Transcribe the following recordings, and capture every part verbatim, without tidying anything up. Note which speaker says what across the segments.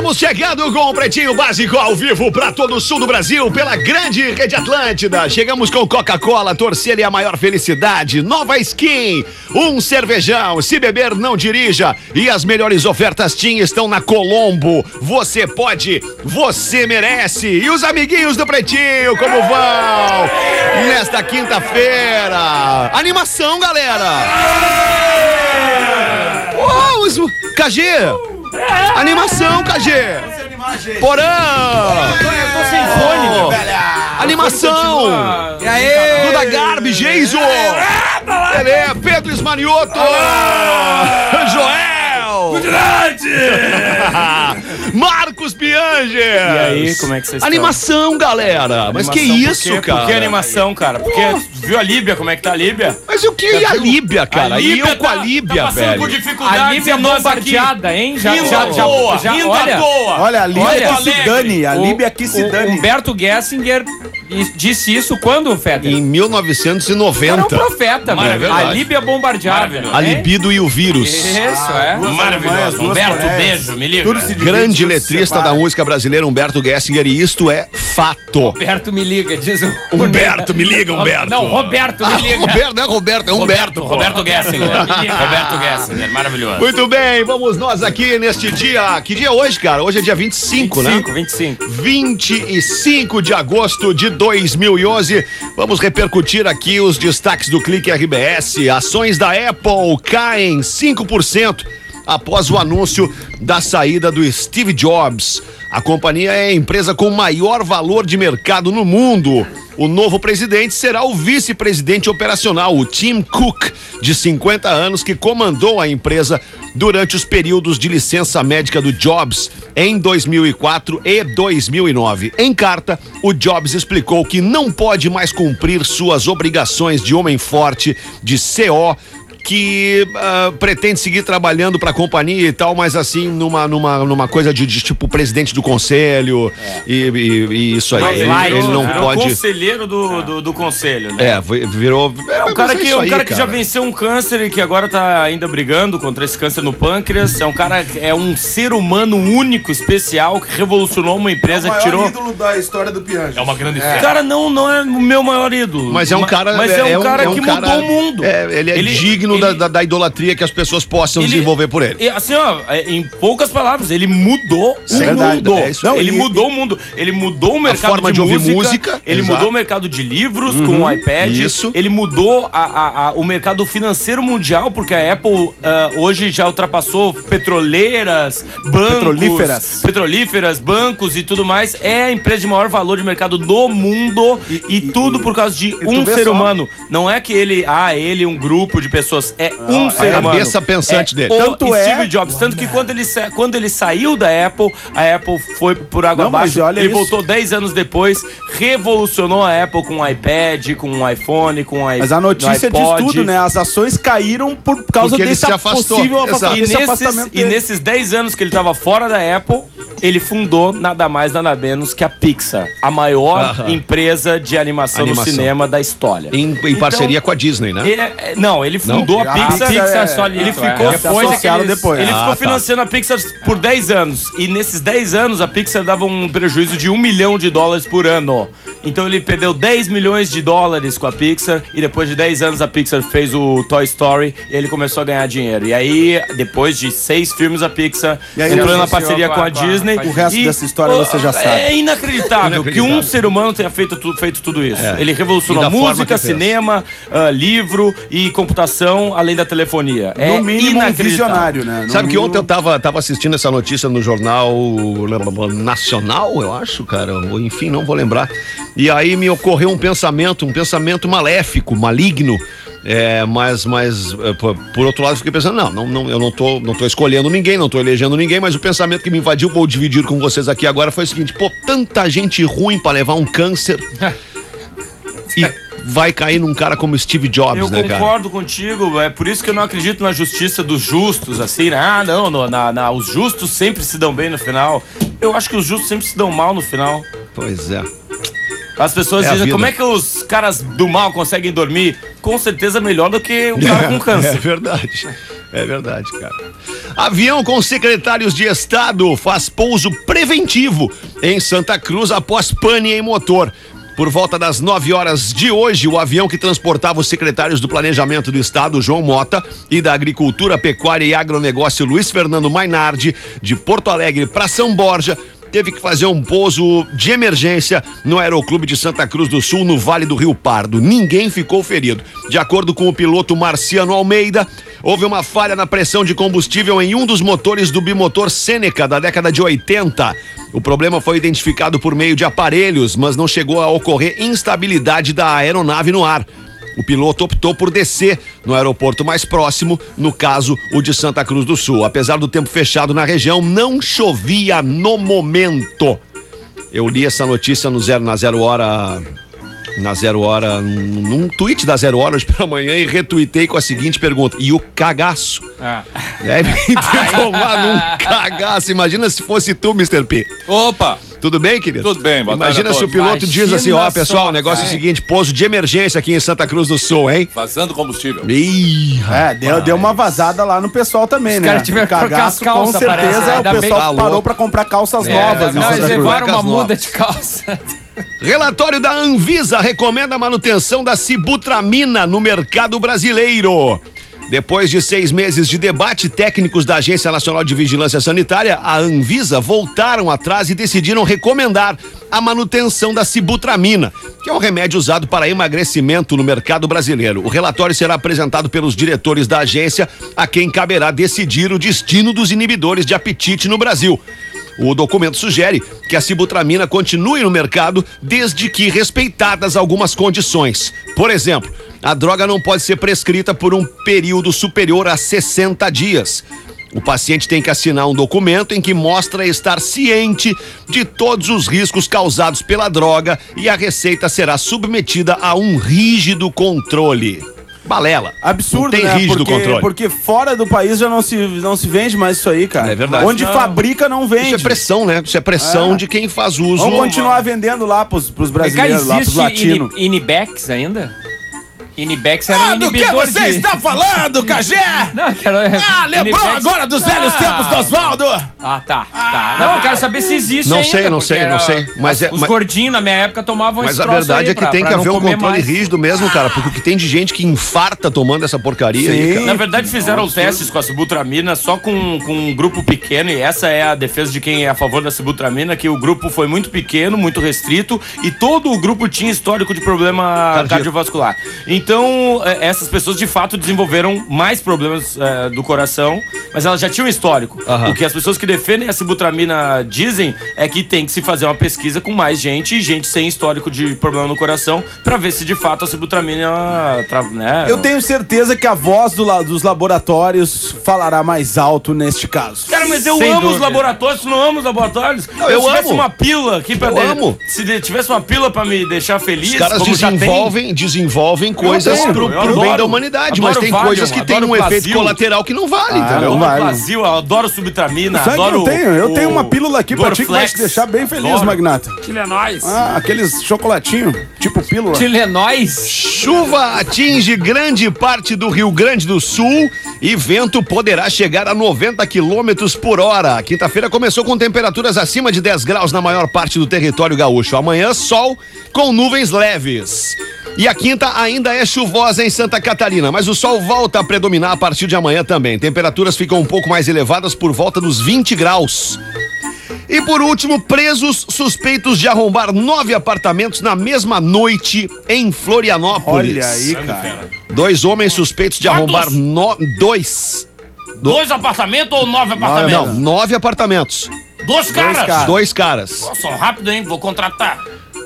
Speaker 1: Estamos chegando com o Pretinho Básico ao vivo para todo o sul do Brasil, pela grande Rede Atlântida. Chegamos com Coca-Cola, torcer é a maior felicidade. Nova Skin, um cervejão, se beber não dirija. E as melhores ofertas Tim estão na Colombo. Você pode, você merece. E os amiguinhos do Pretinho, como vão? Nesta quinta-feira. Animação, galera. Oh, os... K G. Animação, K G. Porã.
Speaker 2: Eu tô, eu tô sem fone, meu velho.
Speaker 1: Animação.
Speaker 2: E aí?
Speaker 1: Duda Garbi, Geiso. Pelé, Pedro Esmanioto. Joel.
Speaker 2: Gudilante.
Speaker 1: Marcos Pianges.
Speaker 2: E aí, como é que vocês estão?
Speaker 1: Animação, galera. Mas
Speaker 2: Animação,
Speaker 1: que isso,
Speaker 2: por quê?
Speaker 1: cara?
Speaker 2: Por que animação, cara? Porque viu a Líbia, como é que tá a Líbia?
Speaker 1: Mas o que é a Líbia, cara?
Speaker 2: A
Speaker 1: E
Speaker 2: Líbia
Speaker 1: eu com a Líbia,
Speaker 2: tá passando
Speaker 1: velho.
Speaker 2: por dificuldades.
Speaker 3: A Líbia
Speaker 2: e nós
Speaker 3: bombardeada,
Speaker 2: aqui,
Speaker 3: hein? Já,
Speaker 2: rindo
Speaker 3: já,
Speaker 2: à
Speaker 3: já,
Speaker 2: toa,
Speaker 3: já,
Speaker 2: rindo
Speaker 3: olha,
Speaker 2: à toa.
Speaker 4: Olha, a Líbia
Speaker 2: Olha,
Speaker 4: que se
Speaker 2: alegre.
Speaker 4: dane, a Líbia que se
Speaker 3: o
Speaker 4: dane.
Speaker 3: Humberto Gessinger disse isso quando, Feder?
Speaker 1: Em mil novecentos e noventa.
Speaker 3: Era um profeta,
Speaker 1: Maravilhoso.
Speaker 3: mano. A Líbia bombardeada.
Speaker 2: Maravilhoso.
Speaker 1: A
Speaker 3: hein?
Speaker 1: libido e o vírus.
Speaker 3: Isso, é.
Speaker 2: Maravilhoso.
Speaker 4: duas
Speaker 2: Humberto,
Speaker 4: Coreias.
Speaker 2: beijo, me liga.
Speaker 4: Tudo se divide,
Speaker 1: Grande
Speaker 4: tudo se
Speaker 1: letrista
Speaker 4: separa.
Speaker 1: da música brasileira, Humberto Gessinger, e isto é fato.
Speaker 3: Humberto me liga, diz o...
Speaker 1: Humberto, me liga, Humberto.
Speaker 3: Não, Roberto me liga.
Speaker 1: Roberto, não é Roberto, é Humberto.
Speaker 2: Roberto, Roberto Gessinger. Roberto Gessinger, maravilhoso.
Speaker 1: Muito bem, vamos nós aqui neste dia. Que dia é hoje, cara? Hoje é dia vinte e cinco, né?
Speaker 3: vinte e cinco.
Speaker 1: vinte e cinco de agosto de dois mil e onze. Vamos repercutir aqui os destaques do Clique R B S. Ações da Apple caem cinco por cento após o anúncio da saída do Steve Jobs. A companhia é a empresa com maior valor de mercado no mundo. O novo presidente será o vice-presidente operacional, o Tim Cook, de cinquenta anos, que comandou a empresa durante os períodos de licença médica do Jobs em dois mil e quatro e dois mil e nove. Em carta, o Jobs explicou que não pode mais cumprir suas obrigações de homem forte, de C O, que uh, pretende seguir trabalhando para a companhia e tal, mas assim, numa, numa, numa coisa de, de tipo presidente do conselho é. e, e, e isso aí. Ele,
Speaker 2: Vai,
Speaker 1: ele não
Speaker 2: virou
Speaker 1: pode.
Speaker 2: conselheiro do, do, do conselho, né?
Speaker 1: É, virou.
Speaker 2: É um cara, que,
Speaker 1: é
Speaker 2: um
Speaker 1: aí,
Speaker 2: cara que
Speaker 1: cara.
Speaker 2: já venceu um câncer e que agora tá ainda brigando contra esse câncer no pâncreas. É um cara, é um ser humano único, especial, que revolucionou uma empresa
Speaker 4: É o
Speaker 2: que
Speaker 4: maior
Speaker 2: tirou.
Speaker 4: ídolo da história do Pianges.
Speaker 2: É uma grande é. Cara, não, não é o meu maior ídolo.
Speaker 1: Mas é um cara.
Speaker 2: Mas é um,
Speaker 1: é um
Speaker 2: cara
Speaker 1: é um
Speaker 2: que
Speaker 1: cara,
Speaker 2: mudou o mundo.
Speaker 1: É, ele é
Speaker 2: ele,
Speaker 1: digno
Speaker 2: ele,
Speaker 1: da, da, da idolatria que as pessoas possam
Speaker 2: ele,
Speaker 1: desenvolver por ele.
Speaker 2: E, assim, ó, em poucas palavras, ele mudou o
Speaker 4: verdade,
Speaker 2: mundo.
Speaker 4: é isso aí.
Speaker 2: Ele mudou o mundo. Ele mudou o mercado
Speaker 1: forma
Speaker 2: de,
Speaker 1: de ouvir
Speaker 2: música,
Speaker 1: música,
Speaker 2: Ele
Speaker 1: exato.
Speaker 2: mudou o mercado de livros uhum, com o iPad.
Speaker 1: Isso.
Speaker 2: Ele mudou a, a, a, o mercado financeiro mundial, porque a Apple uh, hoje já ultrapassou petroleiras, bancos,
Speaker 4: Petrolíferas.
Speaker 2: petrolíferas, bancos e tudo mais. É a empresa de maior valor de mercado do mundo e, e, e tudo por causa de um ser
Speaker 4: só.
Speaker 2: humano. Não é que ele, ah, ele um grupo de pessoas. É
Speaker 4: Não,
Speaker 2: um ser
Speaker 1: a
Speaker 2: humano.
Speaker 1: cabeça pensante
Speaker 2: é
Speaker 1: dele.
Speaker 2: O
Speaker 4: Tanto
Speaker 2: Steve
Speaker 4: é-
Speaker 2: Jobs. Tanto que quando ele, sa- quando ele saiu da Apple, a Apple foi por água
Speaker 4: Não, mas
Speaker 2: abaixo.
Speaker 4: olha
Speaker 2: Ele
Speaker 4: isso.
Speaker 2: voltou dez anos depois, revolucionou a Apple com o iPad, com o iPhone, com o iPod.
Speaker 4: Mas a notícia diz tudo, né? As ações caíram por causa
Speaker 1: Porque ele
Speaker 4: desse
Speaker 1: se afastou.
Speaker 4: possível
Speaker 1: Exato.
Speaker 4: afastamento.
Speaker 2: E
Speaker 4: esse
Speaker 2: nesses,
Speaker 4: afastamento
Speaker 2: e
Speaker 4: dele.
Speaker 2: nesses dez anos que ele estava fora da Apple, ele fundou nada mais, nada menos que a Pixar, a maior
Speaker 1: Aham.
Speaker 2: empresa de animação,
Speaker 1: Animação.
Speaker 2: no cinema da história.
Speaker 1: Em, em
Speaker 2: Então,
Speaker 1: parceria com a Disney, né?
Speaker 2: Ele é- é- não, ele fundou
Speaker 1: Não?
Speaker 2: a Pixar.
Speaker 4: A Pixar é
Speaker 2: só ali, ele
Speaker 3: isso,
Speaker 2: ficou
Speaker 3: é.
Speaker 2: depois
Speaker 4: Se associaram
Speaker 2: daqueles-
Speaker 4: depois.
Speaker 2: Ele
Speaker 1: Ah,
Speaker 2: ficou
Speaker 1: tá.
Speaker 2: financiando a Pixar por dez anos. E nesses dez anos, a Pixar dava um prejuízo de um milhão de dólares por ano. Então ele perdeu dez milhões de dólares com a Pixar. E depois de dez anos, a Pixar fez o Toy Story. E ele começou a ganhar dinheiro. E aí, depois de seis filmes, a Pixar
Speaker 4: E aí,
Speaker 2: entrou
Speaker 4: ele
Speaker 2: na
Speaker 3: associou
Speaker 2: parceria
Speaker 3: com a-
Speaker 2: com a
Speaker 3: com a-
Speaker 2: Disney.
Speaker 3: com a
Speaker 4: O resto
Speaker 2: E,
Speaker 4: dessa história
Speaker 2: oh,
Speaker 4: você já sabe.
Speaker 2: É inacreditável, que um
Speaker 1: Inacreditável.
Speaker 2: ser humano tenha feito, tu- feito tudo isso.
Speaker 1: É.
Speaker 2: Ele
Speaker 1: E
Speaker 2: revolucionou
Speaker 1: da forma que
Speaker 2: música,
Speaker 1: fez.
Speaker 2: cinema, ah, livro e computação, além da telefonia.
Speaker 4: No
Speaker 2: é
Speaker 4: mínimo um
Speaker 2: inacreditável.
Speaker 4: visionário, né? No
Speaker 1: Sabe que
Speaker 4: mínimo-
Speaker 1: ontem eu tava, tava assistindo essa notícia no jornal Nacional, eu acho, cara, ou enfim, não vou lembrar. E aí me ocorreu um pensamento, um pensamento maléfico, maligno. É, mas, mas é, por, por outro lado, eu fiquei pensando, não, não, não eu não tô, não tô escolhendo ninguém, não tô elegendo ninguém, mas o pensamento que me invadiu, vou dividir com vocês aqui agora, foi o seguinte: pô, tanta gente ruim pra levar um câncer e vai cair num cara como Steve Jobs,
Speaker 2: Eu
Speaker 1: né, cara?
Speaker 2: concordo contigo, é por isso que eu não acredito na justiça dos justos, assim, né? Ah, não, no, na, na, os justos sempre se dão bem no final. Eu acho que os justos sempre se dão mal no final.
Speaker 1: Pois é.
Speaker 2: As pessoas
Speaker 1: É a
Speaker 2: dizem,
Speaker 1: vida.
Speaker 2: como é que os caras do mal conseguem dormir? Com certeza melhor do que um cara com
Speaker 1: É
Speaker 2: câncer.
Speaker 1: verdade, é verdade, cara. Avião com secretários de Estado faz pouso preventivo em Santa Cruz após pane em motor. Por volta das nove horas de hoje, o avião que transportava os secretários do Planejamento do Estado, João Mota, e da Agricultura, Pecuária e Agronegócio, Luiz Fernando Mainardi, de Porto Alegre para São Borja, teve que fazer um pouso de emergência no Aeroclube de Santa Cruz do Sul, no Vale do Rio Pardo. Ninguém ficou ferido. De acordo com o piloto Marciano Almeida, houve uma falha na pressão de combustível em um dos motores do bimotor Seneca da década de oitenta. O problema foi identificado por meio de aparelhos, mas não chegou a ocorrer instabilidade da aeronave no ar. O piloto optou por descer no aeroporto mais próximo, no caso, o de Santa Cruz do Sul. Apesar do tempo fechado na região, não chovia no momento. Eu li essa notícia no zero, na Zero Hora, na Zero Hora, num tweet da Zero Hora hoje pela manhã e retuitei com a seguinte pergunta: e o cagaço?
Speaker 3: Ah.
Speaker 1: Deve ter tomado um cagaço. Imagina se fosse tu, mister P.
Speaker 5: Opa!
Speaker 1: Tudo bem, querido?
Speaker 5: Tudo bem, boa tarde
Speaker 1: Imagina
Speaker 5: a
Speaker 1: se o
Speaker 5: todos.
Speaker 1: piloto diz assim, ó, pessoal,
Speaker 3: só,
Speaker 1: o negócio é o
Speaker 3: cara.
Speaker 1: seguinte, pouso de emergência aqui em Santa Cruz do Sul, hein?
Speaker 5: Vazando combustível.
Speaker 1: Ih,
Speaker 4: É, deu, deu uma vazada lá no pessoal também,
Speaker 3: Os
Speaker 4: né?
Speaker 3: caras tiveram que trocar
Speaker 4: Cagaço,
Speaker 3: as calças,
Speaker 4: com certeza,
Speaker 3: parece, né?
Speaker 4: o
Speaker 3: Ainda bem
Speaker 4: pessoal
Speaker 1: que tá
Speaker 4: parou
Speaker 1: louco.
Speaker 4: pra comprar calças
Speaker 1: É,
Speaker 4: novas em
Speaker 3: Não,
Speaker 4: Santa
Speaker 3: eles
Speaker 4: Cruz.
Speaker 3: levaram uma
Speaker 1: Cuecas
Speaker 3: muda
Speaker 1: novas.
Speaker 3: de calça.
Speaker 1: Relatório da Anvisa recomenda a manutenção da sibutramina no mercado brasileiro. Depois de seis meses de debate, técnicos da Agência Nacional de Vigilância Sanitária, a Anvisa, voltaram atrás e decidiram recomendar a manutenção da sibutramina, que é um remédio usado para emagrecimento no mercado brasileiro. O relatório será apresentado pelos diretores da agência, a quem caberá decidir o destino dos inibidores de apetite no Brasil. O documento sugere que a sibutramina continue no mercado desde que respeitadas algumas condições. Por exemplo, a droga não pode ser prescrita por um período superior a sessenta dias. O paciente tem que assinar um documento em que mostra estar ciente de todos os riscos causados pela droga e a receita será submetida a um rígido controle. Balela.
Speaker 4: Absurdo,
Speaker 1: não tem
Speaker 4: né?
Speaker 1: rígido
Speaker 4: porque,
Speaker 1: controle.
Speaker 4: porque fora do país já não se, não se vende mais isso aí, cara.
Speaker 1: É verdade.
Speaker 4: Onde
Speaker 3: Não.
Speaker 4: fabrica não vende.
Speaker 1: Isso é pressão, né? Isso é pressão
Speaker 4: É.
Speaker 1: de quem faz uso.
Speaker 4: Vamos continuar vendendo lá pros, pros
Speaker 3: Cara,
Speaker 4: brasileiros, lá pros
Speaker 3: existe
Speaker 4: latinos.
Speaker 3: ini- Inibex ainda? Inibex era um
Speaker 4: Ah, do que
Speaker 3: inibidor
Speaker 4: você
Speaker 3: de...
Speaker 4: está falando, Cagé?
Speaker 3: Não, cara,
Speaker 4: Ah, lembrou
Speaker 3: Inibex-
Speaker 4: agora dos velhos
Speaker 3: Ah.
Speaker 4: tempos do Oswaldo?
Speaker 3: Ah, tá, tá. Não, eu quero saber se existe
Speaker 1: Não
Speaker 3: ainda,
Speaker 1: sei, não
Speaker 3: porque
Speaker 1: sei, não
Speaker 3: era-
Speaker 1: sei, mas é-
Speaker 3: Os
Speaker 1: mas-
Speaker 3: gordinhos na minha época tomavam
Speaker 1: Mas
Speaker 3: esse
Speaker 1: a
Speaker 3: troço
Speaker 1: verdade
Speaker 3: aí
Speaker 1: é que
Speaker 3: pra-
Speaker 1: tem
Speaker 3: pra
Speaker 1: que
Speaker 3: não
Speaker 1: haver um
Speaker 3: comer
Speaker 1: controle
Speaker 3: mais.
Speaker 1: rígido mesmo, cara, porque o que tem de gente que infarta tomando essa porcaria aí,
Speaker 4: Sim.
Speaker 1: cara.
Speaker 2: Na verdade, fizeram testes com a sibutramina só com, com um grupo pequeno, e essa é a defesa de quem é a favor da sibutramina, que o grupo foi muito pequeno, muito restrito, e todo o grupo tinha histórico de problema
Speaker 1: Cardíaco.
Speaker 2: cardiovascular. Então, eh, essas pessoas de fato desenvolveram mais problemas eh, do coração, mas elas já tinham um histórico.
Speaker 1: Aham.
Speaker 2: O que as pessoas que defendem a sibutramina dizem é que tem que se fazer uma pesquisa com mais gente e gente sem histórico de problema no coração pra ver se de fato a sibutramina, tra- né?
Speaker 4: Eu tenho certeza que a voz do la- dos laboratórios falará mais alto neste caso.
Speaker 2: Cara, mas eu
Speaker 3: Sem
Speaker 2: amo os
Speaker 3: dúvida.
Speaker 2: laboratórios, tu não ama os laboratórios?
Speaker 1: Não, eu
Speaker 2: se tivesse
Speaker 1: amo.
Speaker 2: uma pílula aqui pra
Speaker 1: Eu
Speaker 2: de-
Speaker 1: amo.
Speaker 2: Se de- tivesse uma pílula pra me deixar feliz,
Speaker 1: Os caras
Speaker 2: como já tem.
Speaker 1: desenvolvem, desenvolvem coisas
Speaker 2: adoro,
Speaker 1: pro,
Speaker 2: eu
Speaker 1: pro bem
Speaker 2: adoro.
Speaker 1: da humanidade,
Speaker 2: Adoro
Speaker 1: mas tem
Speaker 2: Valium,
Speaker 1: coisas que tem
Speaker 2: adoro
Speaker 1: um efeito
Speaker 2: Plasil.
Speaker 1: colateral que não vale,
Speaker 4: Ah,
Speaker 1: entendeu?
Speaker 4: não
Speaker 2: Eu
Speaker 4: vai.
Speaker 2: adoro Brasil, eu adoro subtramina,
Speaker 4: Sabe que
Speaker 2: adoro
Speaker 4: eu tenho? Eu
Speaker 2: o-
Speaker 4: tenho uma pílula aqui pra ti que vai te
Speaker 2: Dorflex.
Speaker 4: deixar bem feliz,
Speaker 2: Adoro.
Speaker 4: Magnata.
Speaker 3: Chile é nóis.
Speaker 4: Ah, aqueles chocolatinhos, tipo pílula.
Speaker 3: Chile é nóis.
Speaker 1: Chuva atinge grande parte do Rio Grande do Sul e vento poderá chegar a noventa quilômetros por hora. Quinta-feira começou com temperaturas acima de dez graus na maior parte do território gaúcho. Amanhã, sol com nuvens leves. E a quinta ainda é chuvosa em Santa Catarina, mas o sol volta a predominar a partir de amanhã também. Temperaturas ficam um pouco mais elevadas por volta dos vinte graus. E por último, presos suspeitos de arrombar nove apartamentos na mesma noite em Florianópolis.
Speaker 4: Olha aí, cara.
Speaker 1: Dois homens suspeitos de
Speaker 2: Quantos?
Speaker 1: arrombar no... dois.
Speaker 2: Dois apartamentos ou nove
Speaker 1: Não,
Speaker 2: apartamentos?
Speaker 1: nove apartamentos.
Speaker 2: Dois caras?
Speaker 4: caras.
Speaker 1: Dois caras.
Speaker 2: Nossa, rápido, hein? Vou contratar.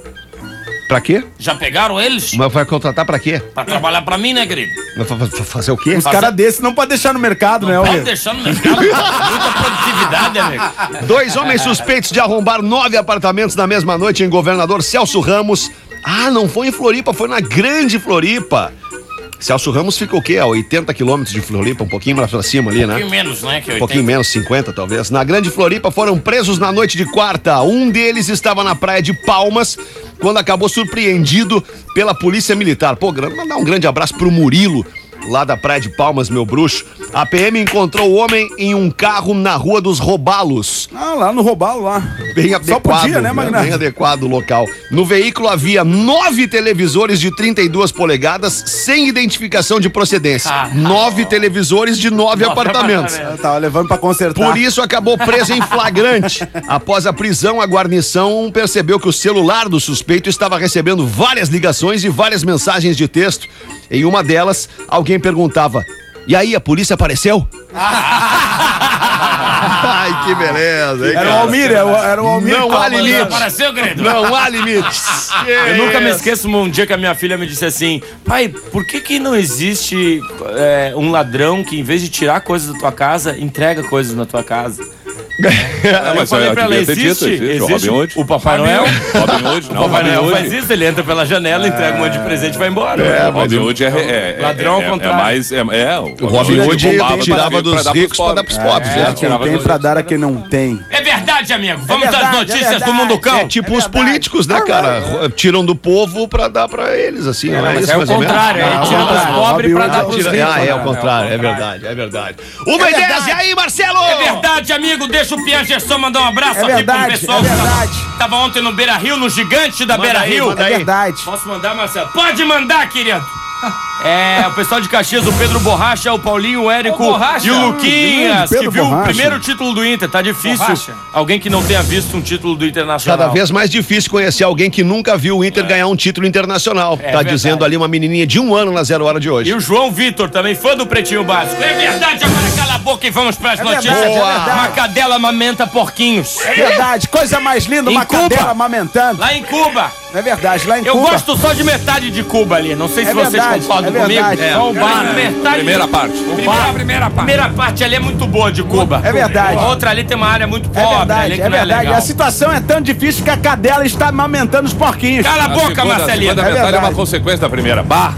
Speaker 1: Pra quê?
Speaker 2: Já pegaram eles?
Speaker 1: Mas vai contratar pra quê?
Speaker 2: Pra trabalhar pra mim, né, querido?
Speaker 1: Vai fa- fa- fazer o quê?
Speaker 4: Os caras desses não pode deixar no mercado, né,
Speaker 2: Pode
Speaker 4: Almir?
Speaker 2: deixar no mercado. Muita produtividade, amigo.
Speaker 1: Dois homens suspeitos de arrombar nove apartamentos na mesma noite em Governador Celso Ramos. Ah, não foi em Floripa, foi na Grande Floripa. Celso Ramos fica o quê? A oitenta quilômetros de Floripa, um pouquinho mais pra cima ali,
Speaker 2: Um
Speaker 1: né?
Speaker 2: pouquinho menos, né? Que
Speaker 1: Um pouquinho menos, cinquenta talvez. Na Grande Floripa foram presos na noite de quarta. Um deles estava na praia de Palmas quando acabou surpreendido pela polícia militar. Pô, gra- mandar um grande abraço pro Murilo, lá da Praia de Palmas, meu bruxo, a P M encontrou o homem em um carro na Rua dos Robalos.
Speaker 4: Ah, lá no Robalo, lá.
Speaker 1: Bem adequado,
Speaker 4: Só podia, né, Magnata?
Speaker 1: Bem adequado o local. No veículo havia nove televisores de trinta e duas polegadas sem identificação de procedência.
Speaker 3: Ah.
Speaker 1: Nove televisores de nove,
Speaker 3: Nove
Speaker 1: apartamentos.
Speaker 3: apartamentos.
Speaker 4: Eu tava levando pra consertar.
Speaker 1: Por isso acabou preso em flagrante. Após a prisão, a guarnição percebeu que o celular do suspeito estava recebendo várias ligações e várias mensagens de texto. Em uma delas, alguém perguntava: "E aí, a polícia apareceu?" Ai, que beleza, hein,
Speaker 4: Era o
Speaker 1: cara?
Speaker 4: Almir, era o, era o Almir.
Speaker 1: Não há limites.
Speaker 3: Apareceu, querido?
Speaker 1: Não há limites.
Speaker 2: Eu nunca me esqueço um dia que a minha filha me disse assim: pai, por que que não existe é, um ladrão que em vez de tirar coisas da tua casa, entrega coisas na tua casa?
Speaker 5: Ah,
Speaker 2: Eu falei pra ela,
Speaker 5: devia ter
Speaker 2: existe,
Speaker 5: dito, existe. O
Speaker 2: existe
Speaker 5: Robin Hood.
Speaker 2: o Papai Noel.
Speaker 5: Robin Hood,
Speaker 2: O
Speaker 5: não.
Speaker 2: Papai
Speaker 5: Robin
Speaker 2: Noel
Speaker 5: Hood.
Speaker 2: faz isso, ele entra pela janela, entrega um monte de presente e vai embora.
Speaker 1: É,
Speaker 5: O Robin Hood é, é, é,
Speaker 2: Ladrão ao
Speaker 5: é, é
Speaker 2: contrário.
Speaker 5: mais. É, é,
Speaker 1: O Robin Hood
Speaker 5: roubava
Speaker 1: tirava
Speaker 5: pra
Speaker 1: dos
Speaker 5: dar pros
Speaker 1: ricos pra dar pros pobres,
Speaker 5: É,
Speaker 1: né?
Speaker 4: Quem tem pra dar a quem não tem.
Speaker 3: É verdade, amigo. Vamos
Speaker 4: verdade,
Speaker 3: às
Speaker 4: é
Speaker 3: notícias
Speaker 4: verdade.
Speaker 3: do Mundo Cão.
Speaker 1: É tipo
Speaker 4: É
Speaker 1: os
Speaker 4: verdade.
Speaker 1: políticos, né, cara? Tiram do povo pra dar pra eles, assim. não é
Speaker 3: Mas
Speaker 1: isso,
Speaker 3: é o
Speaker 1: mais ou menos?
Speaker 3: contrário, aí
Speaker 4: Não,
Speaker 3: tira
Speaker 4: não,
Speaker 3: dos
Speaker 4: não.
Speaker 3: pobres pra
Speaker 4: Robin
Speaker 3: dar
Speaker 4: Hood
Speaker 3: pros
Speaker 1: Tira-
Speaker 3: ricos.
Speaker 1: Ah, é o
Speaker 3: né?
Speaker 1: contrário, é verdade, é verdade. Uma e dez, e aí, Marcelo?
Speaker 3: É verdade, amigo. Deixa o Pierre Gerson mandar um abraço
Speaker 4: É
Speaker 3: aqui
Speaker 4: verdade,
Speaker 3: pro pessoal
Speaker 4: é
Speaker 3: que tava-
Speaker 4: verdade.
Speaker 3: tava ontem no Beira Rio, no gigante da
Speaker 1: Manda
Speaker 3: Beira
Speaker 1: aí,
Speaker 3: Rio.
Speaker 1: manda
Speaker 4: É
Speaker 1: aí.
Speaker 4: verdade.
Speaker 2: Posso mandar, Marcelo? Pode mandar, querido. É, o pessoal de Caxias, o Pedro Borracha, o Paulinho, o Érico
Speaker 3: Ô, Borracha.
Speaker 2: e o Luquinhas,
Speaker 4: Grande
Speaker 2: que
Speaker 4: Pedro
Speaker 2: viu
Speaker 4: Borracha.
Speaker 2: o primeiro título do Inter. Tá difícil.
Speaker 3: Borracha.
Speaker 2: Alguém que não tenha visto um título do Internacional.
Speaker 1: Cada vez mais difícil conhecer alguém que nunca viu o Inter ganhar um título internacional. tá
Speaker 2: verdade.
Speaker 1: dizendo ali uma menininha de um ano na Zero Hora de hoje.
Speaker 2: E o João Vitor, também fã do Pretinho Básico.
Speaker 3: É verdade, agora cala a boca e vamos pras
Speaker 4: É
Speaker 3: notícias.
Speaker 4: verdade, é
Speaker 1: Boa.
Speaker 4: verdade.
Speaker 2: Uma cadela amamenta porquinhos.
Speaker 4: É verdade. Coisa mais linda,
Speaker 2: Em
Speaker 4: uma
Speaker 2: Cuba.
Speaker 4: cadela amamentando.
Speaker 2: Lá em Cuba.
Speaker 4: É verdade, lá em
Speaker 2: Eu
Speaker 4: Cuba.
Speaker 2: gosto só de metade de Cuba ali. Não sei se
Speaker 4: É
Speaker 2: vocês
Speaker 4: verdade,
Speaker 2: concordam
Speaker 4: é
Speaker 2: comigo.
Speaker 4: verdade. É.
Speaker 2: Só o bar. Metade
Speaker 5: Primeira parte.
Speaker 3: Primeira, primeira
Speaker 2: A
Speaker 3: parte.
Speaker 2: primeira parte ali é muito boa de Cuba.
Speaker 4: É verdade.
Speaker 2: A outra ali tem uma área muito
Speaker 4: É
Speaker 2: pobre.
Speaker 4: verdade,
Speaker 2: ali que
Speaker 4: é
Speaker 2: não
Speaker 4: verdade.
Speaker 2: legal.
Speaker 4: A situação é tão difícil que a cadela está amamentando os porquinhos.
Speaker 3: Cala a
Speaker 5: A
Speaker 3: boca,
Speaker 5: segunda, a
Speaker 3: Marcelinho.
Speaker 5: segunda
Speaker 4: É
Speaker 5: metade é
Speaker 4: verdade.
Speaker 5: uma consequência da primeira. Bah!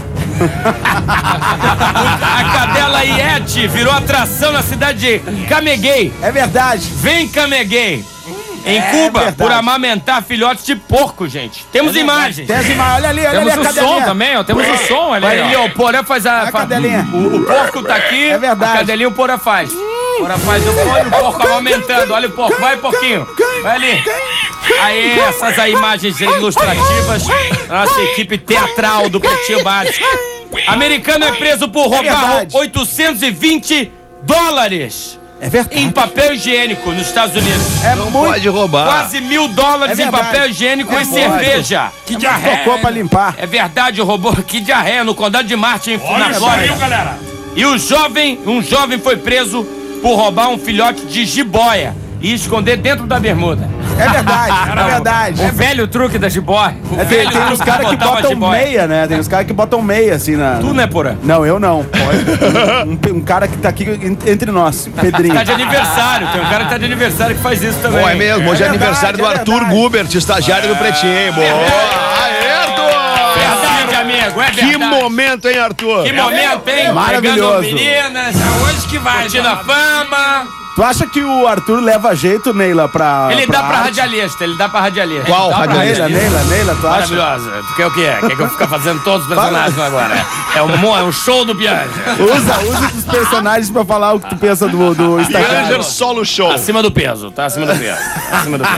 Speaker 2: A cadela Iete virou atração na cidade de Cameguei.
Speaker 4: É verdade.
Speaker 2: Vem Cameguei. Em
Speaker 4: É
Speaker 2: Cuba,
Speaker 4: verdade.
Speaker 2: por amamentar filhotes de porco, gente. Temos imagens.
Speaker 4: Tem as imagens. Olha ali, olha
Speaker 3: Temos
Speaker 4: ali a
Speaker 3: o
Speaker 4: cadelinha.
Speaker 3: som também, ó. Temos o som ali,
Speaker 2: Vai ali,
Speaker 3: ó.
Speaker 2: ó, o Porã faz a...
Speaker 4: A
Speaker 2: fa-
Speaker 4: cadelinha.
Speaker 2: O, o porco tá aqui,
Speaker 4: É verdade.
Speaker 2: a cadelinha o Porã faz. O Porã faz, olha o porco amamentando, olha o porco, vai porquinho, vai ali. Aí, essas aí imagens ilustrativas da nossa equipe teatral do Pretinho Básico. Americano é preso por roubar
Speaker 4: verdade.
Speaker 2: oitocentos e vinte dólares
Speaker 4: É verdade.
Speaker 2: em papel higiênico nos Estados Unidos.
Speaker 4: É
Speaker 1: Não
Speaker 4: muito.
Speaker 1: pode roubar.
Speaker 2: Quase mil dólares
Speaker 4: É
Speaker 2: em
Speaker 4: verdade.
Speaker 2: papel higiênico
Speaker 4: É
Speaker 2: e
Speaker 4: muito.
Speaker 2: cerveja.
Speaker 3: Que
Speaker 4: Tocou pra limpar.
Speaker 2: É verdade, roubou que diarreia no condado de Martin,
Speaker 3: Olha
Speaker 2: na
Speaker 3: isso aí,
Speaker 2: Flórida.
Speaker 3: galera.
Speaker 2: E o jovem, um jovem foi preso por roubar um filhote de jiboia e esconder dentro da bermuda.
Speaker 4: É verdade, é verdade.
Speaker 3: O velho truque da jiboia.
Speaker 2: O
Speaker 4: É, tem,
Speaker 2: velho
Speaker 4: tem uns
Speaker 2: truque
Speaker 4: caras que
Speaker 2: botava
Speaker 4: botam
Speaker 2: jiboia.
Speaker 4: meia, né? Tem uns caras que botam meia assim na.
Speaker 2: Tu, né, porra?
Speaker 4: Não, eu não. Um, um- um cara que tá aqui en- entre nós, Pedrinho.
Speaker 2: Tá de aniversário, tem um cara que tá de aniversário que faz isso também.
Speaker 1: Bom, é mesmo. Hoje é,
Speaker 4: É
Speaker 1: aniversário
Speaker 4: verdade,
Speaker 1: do
Speaker 4: é
Speaker 1: Arthur
Speaker 4: verdade.
Speaker 1: Gubert, estagiário do Pretinho. Boa! Aê, Arthur!
Speaker 2: Verdade, amigo, é
Speaker 1: Que
Speaker 2: verdade.
Speaker 1: momento, hein, Arthur?
Speaker 2: Que momento, hein?
Speaker 4: Maravilhoso.
Speaker 2: Pegando meninas, hoje que vai, curtindo a fama.
Speaker 4: Tu acha que o Arthur leva jeito, Neila, pra.
Speaker 2: Ele dá pra
Speaker 4: arte?
Speaker 2: radialista, ele dá pra radialista.
Speaker 1: Qual
Speaker 2: Dá pra
Speaker 1: radialista?
Speaker 4: Neila, Neila, Neila, tu acha?
Speaker 2: Maravilhosa. Tu quer o quê? Quer que eu fique fazendo todos os personagens agora? É um, mo- é um show do Pianger.
Speaker 4: Usa, usa os personagens pra falar o que tu pensa do, do Instagram.
Speaker 1: Ranger Solo Show.
Speaker 2: Acima do peso, tá? Acima do peso. Acima do peso.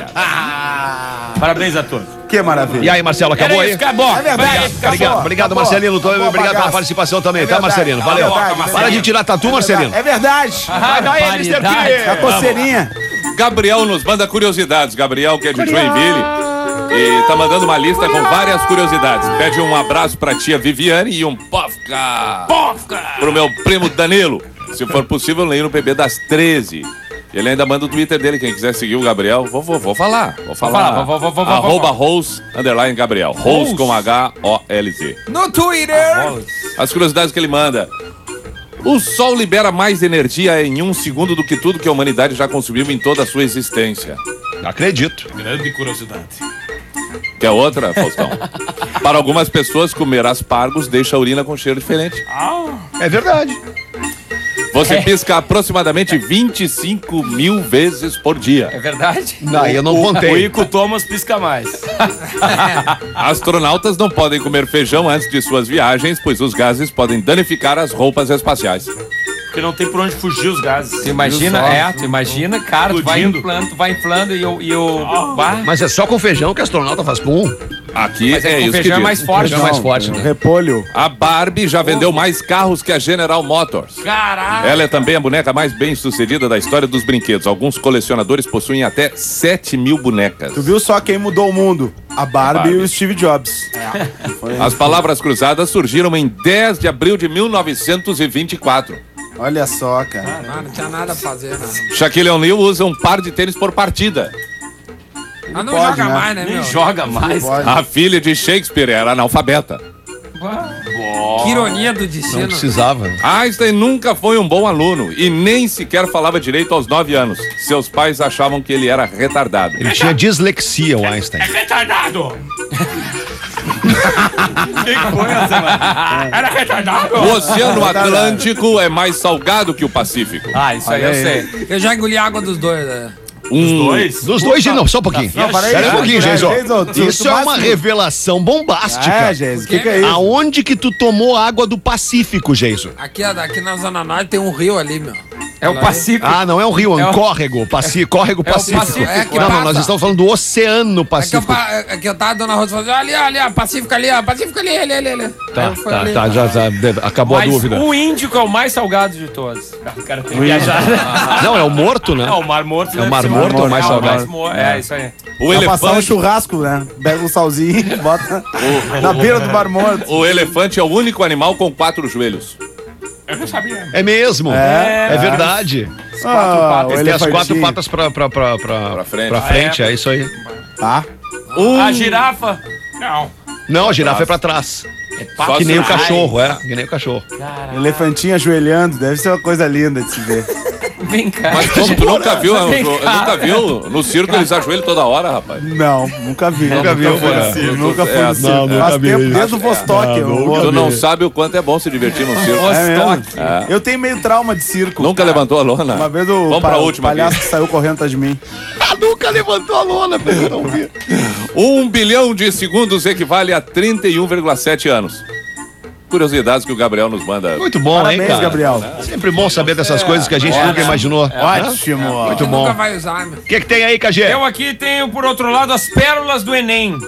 Speaker 2: Parabéns a todos.
Speaker 4: Que maravilha.
Speaker 1: E aí, Marcelo, acabou
Speaker 2: Era
Speaker 1: aí?
Speaker 2: isso, acabou.
Speaker 4: É verdade.
Speaker 2: Vai,
Speaker 1: Obrigado,
Speaker 4: Acabou,
Speaker 1: obrigado
Speaker 4: acabou.
Speaker 1: Marcelino. Tô-
Speaker 4: Acabou a
Speaker 1: obrigado pela
Speaker 4: bagaça.
Speaker 1: participação também,
Speaker 4: É
Speaker 1: tá,
Speaker 4: verdade.
Speaker 1: Marcelino? Valeu.
Speaker 4: É verdade,
Speaker 1: Para de tirar tatu, Marcelino.
Speaker 4: É verdade.
Speaker 1: Vai daí, mister
Speaker 3: Barbaridade.
Speaker 1: P.
Speaker 4: A coceirinha.
Speaker 5: Gabriel nos manda curiosidades. Gabriel, que é de Joinville, e tá mandando uma lista com várias curiosidades. Pede um abraço pra tia Viviane e um pofca. Pofca! Pro meu primo Danilo. Se for possível, leio no P B das treze. Ele ainda manda o Twitter dele, quem quiser seguir o Gabriel. Vou, vou, vou falar. Vou falar.
Speaker 3: falar, vou, vou, vou, vou,
Speaker 5: Arroba
Speaker 3: vou.
Speaker 5: Rose, underline Gabriel. Rose com H O L Z.
Speaker 3: No Twitter.
Speaker 5: As curiosidades que ele manda. O Sol libera mais energia em um segundo do que tudo que a humanidade já consumiu em toda a sua existência.
Speaker 1: Acredito.
Speaker 3: Grande curiosidade.
Speaker 5: Quer outra, Faustão? Para algumas pessoas, comer aspargos deixa a urina com cheiro diferente.
Speaker 1: É verdade.
Speaker 5: Você pisca aproximadamente vinte e cinco mil vezes por dia.
Speaker 3: É verdade?
Speaker 1: Não, eu não
Speaker 2: O
Speaker 1: contei.
Speaker 2: Ico Thomas pisca mais.
Speaker 5: Astronautas não podem comer feijão antes de suas viagens, pois os gases podem danificar as roupas espaciais.
Speaker 2: Porque não tem por onde fugir os gases.
Speaker 3: Tu imagina,
Speaker 2: Viu só?
Speaker 3: é, tu imagina, cara, tu vai
Speaker 2: Explodindo.
Speaker 3: inflando, tu vai inflando e o... E o bah,
Speaker 1: Mas é só com feijão que astronauta faz pum.
Speaker 5: Aqui
Speaker 3: mas é,
Speaker 5: é
Speaker 3: com
Speaker 5: isso que
Speaker 3: feijão é
Speaker 5: diz.
Speaker 3: mais forte.
Speaker 1: Feijão é mais forte, né?
Speaker 4: Repolho.
Speaker 5: A Barbie já vendeu mais carros que a General Motors.
Speaker 3: Caralho.
Speaker 5: Ela é também a boneca mais bem sucedida da história dos brinquedos. Alguns colecionadores possuem até sete mil bonecas.
Speaker 4: Tu viu só quem mudou o mundo? A Barbie,
Speaker 5: Barbie.
Speaker 4: e o Steve Jobs. Foi-
Speaker 5: As palavras cruzadas surgiram em dez de abril de mil novecentos e vinte e quatro.
Speaker 4: Olha só, cara.
Speaker 6: Ah, não tinha nada a fazer, não.
Speaker 5: Shaquille O'Neal usa um par de tênis por partida.
Speaker 6: Ah, não
Speaker 4: pode,
Speaker 6: joga
Speaker 4: né?
Speaker 6: mais, né,
Speaker 2: Nem
Speaker 6: meu?
Speaker 2: joga mais.
Speaker 4: Pode.
Speaker 5: A filha de Shakespeare era analfabeta.
Speaker 6: Que ironia do
Speaker 1: Não
Speaker 6: destino.
Speaker 1: precisava.
Speaker 5: Einstein nunca foi um bom aluno e nem sequer falava direito aos nove anos. Seus pais achavam que ele era retardado.
Speaker 1: Ele tinha dislexia, o Einstein.
Speaker 3: Retardado.
Speaker 2: Que foi essa,
Speaker 3: Era retardado.
Speaker 5: O Oceano Atlântico é mais salgado que o Pacífico.
Speaker 3: Ah, isso aí eu sei.
Speaker 6: Eu já engoli a água dos dois, né?
Speaker 5: Um,
Speaker 2: dois?
Speaker 1: Dos dois, não, só um pouquinho.
Speaker 4: Não, para aí,
Speaker 1: Espera um pouquinho,
Speaker 4: para aí,
Speaker 1: Jason.
Speaker 4: Jason, tu-
Speaker 1: Isso
Speaker 4: tu
Speaker 1: é uma
Speaker 4: máximo.
Speaker 1: revelação bombástica.
Speaker 4: É, Jesus, o que, que é isso?
Speaker 1: Aonde que tu tomou água do Pacífico, Jason?
Speaker 6: Aqui, aqui na Zona Norte tem um rio ali, meu.
Speaker 3: É o Pacífico.
Speaker 1: Ah, não é um rio, é um
Speaker 3: É o-
Speaker 1: córrego. Paci... Córrego Pacífico.
Speaker 3: Pacífico,
Speaker 6: é que
Speaker 1: não, não,
Speaker 6: passa.
Speaker 1: nós estamos falando do Oceano
Speaker 6: É que, eu,
Speaker 1: Pacífico.
Speaker 6: pa- é que eu tava, dona Rosa, falando, ali, ali, ó, Pacífico ali, ó, Pacífico ali, ali, ali, ali.
Speaker 1: Tá,
Speaker 6: Aí foi
Speaker 1: tá,
Speaker 6: ali.
Speaker 1: tá, já, já deve- acabou a
Speaker 3: Mas
Speaker 1: dúvida.
Speaker 3: o Índico é o mais salgado de todos. O cara tem viajado.
Speaker 1: Não, é o morto, né?
Speaker 2: Não, o Mar Morto.
Speaker 1: É o
Speaker 2: deve
Speaker 1: Mar
Speaker 2: ser
Speaker 1: Morto, é o mais
Speaker 3: É, o
Speaker 1: salgado.
Speaker 3: mais mo- é, isso aí.
Speaker 5: o,
Speaker 4: Vai passar um
Speaker 5: elefante,
Speaker 4: churrasco, né? Pega um salzinho, bota na beira do bar morto.
Speaker 5: o elefante é o único animal com quatro joelhos.
Speaker 3: Eu não sabia.
Speaker 1: É mesmo.
Speaker 4: É.
Speaker 1: É, verdade.
Speaker 4: Ah, o
Speaker 1: Ele tem as quatro
Speaker 4: elefantinho.
Speaker 1: patas pra, pra, pra, pra,
Speaker 5: Pra frente.
Speaker 1: pra frente, é isso aí.
Speaker 4: Tá.
Speaker 3: A girafa? Não.
Speaker 1: Não, a girafa é pra trás.
Speaker 5: Só
Speaker 1: Que nem o
Speaker 5: se-
Speaker 1: cachorro, é. Que nem o cachorro.
Speaker 4: Elefantinho ajoelhando, deve ser uma coisa linda de se ver.
Speaker 3: Vem cá.
Speaker 5: Mas como tu nunca viu,
Speaker 3: Vem
Speaker 5: tu
Speaker 3: cá.
Speaker 5: nunca viu? No circo eles ajoelham toda hora, rapaz.
Speaker 4: Não, nunca vi.
Speaker 1: Nunca viu,
Speaker 4: fui
Speaker 1: Porã?
Speaker 4: no circo, Nunca fui
Speaker 5: É,
Speaker 4: no
Speaker 5: não,
Speaker 4: circo.
Speaker 1: nunca
Speaker 4: Faz
Speaker 1: vi.
Speaker 4: tempo, desde o Vostok. eu vou
Speaker 5: Tu não
Speaker 4: ver.
Speaker 5: sabe o quanto é bom se divertir no circo.
Speaker 4: É mesmo?
Speaker 5: É.
Speaker 4: Eu tenho meio trauma de circo.
Speaker 5: Nunca levantou a lona?
Speaker 4: Uma vez o,
Speaker 5: Vamos
Speaker 4: pa-
Speaker 5: pra
Speaker 4: o
Speaker 5: última
Speaker 4: palhaço
Speaker 5: aqui.
Speaker 4: que saiu correndo atrás de mim.
Speaker 1: Ah, nunca levantou a lona, pra eu não vi.
Speaker 5: Um bilhão de segundos equivale a trinta e um vírgula sete anos. Curiosidades que o Gabriel nos manda.
Speaker 1: Muito bom,
Speaker 4: Parabéns,
Speaker 1: hein, cara?
Speaker 4: Gabriel.
Speaker 1: Sempre bom saber dessas coisas que a gente nunca imaginou.
Speaker 4: Ótimo.
Speaker 1: Muito
Speaker 6: Tu
Speaker 1: bom.
Speaker 6: nunca vai usar, meu.
Speaker 1: O que, que tem aí, K G?
Speaker 3: Eu aqui tenho, por outro lado, as pérolas do Enem.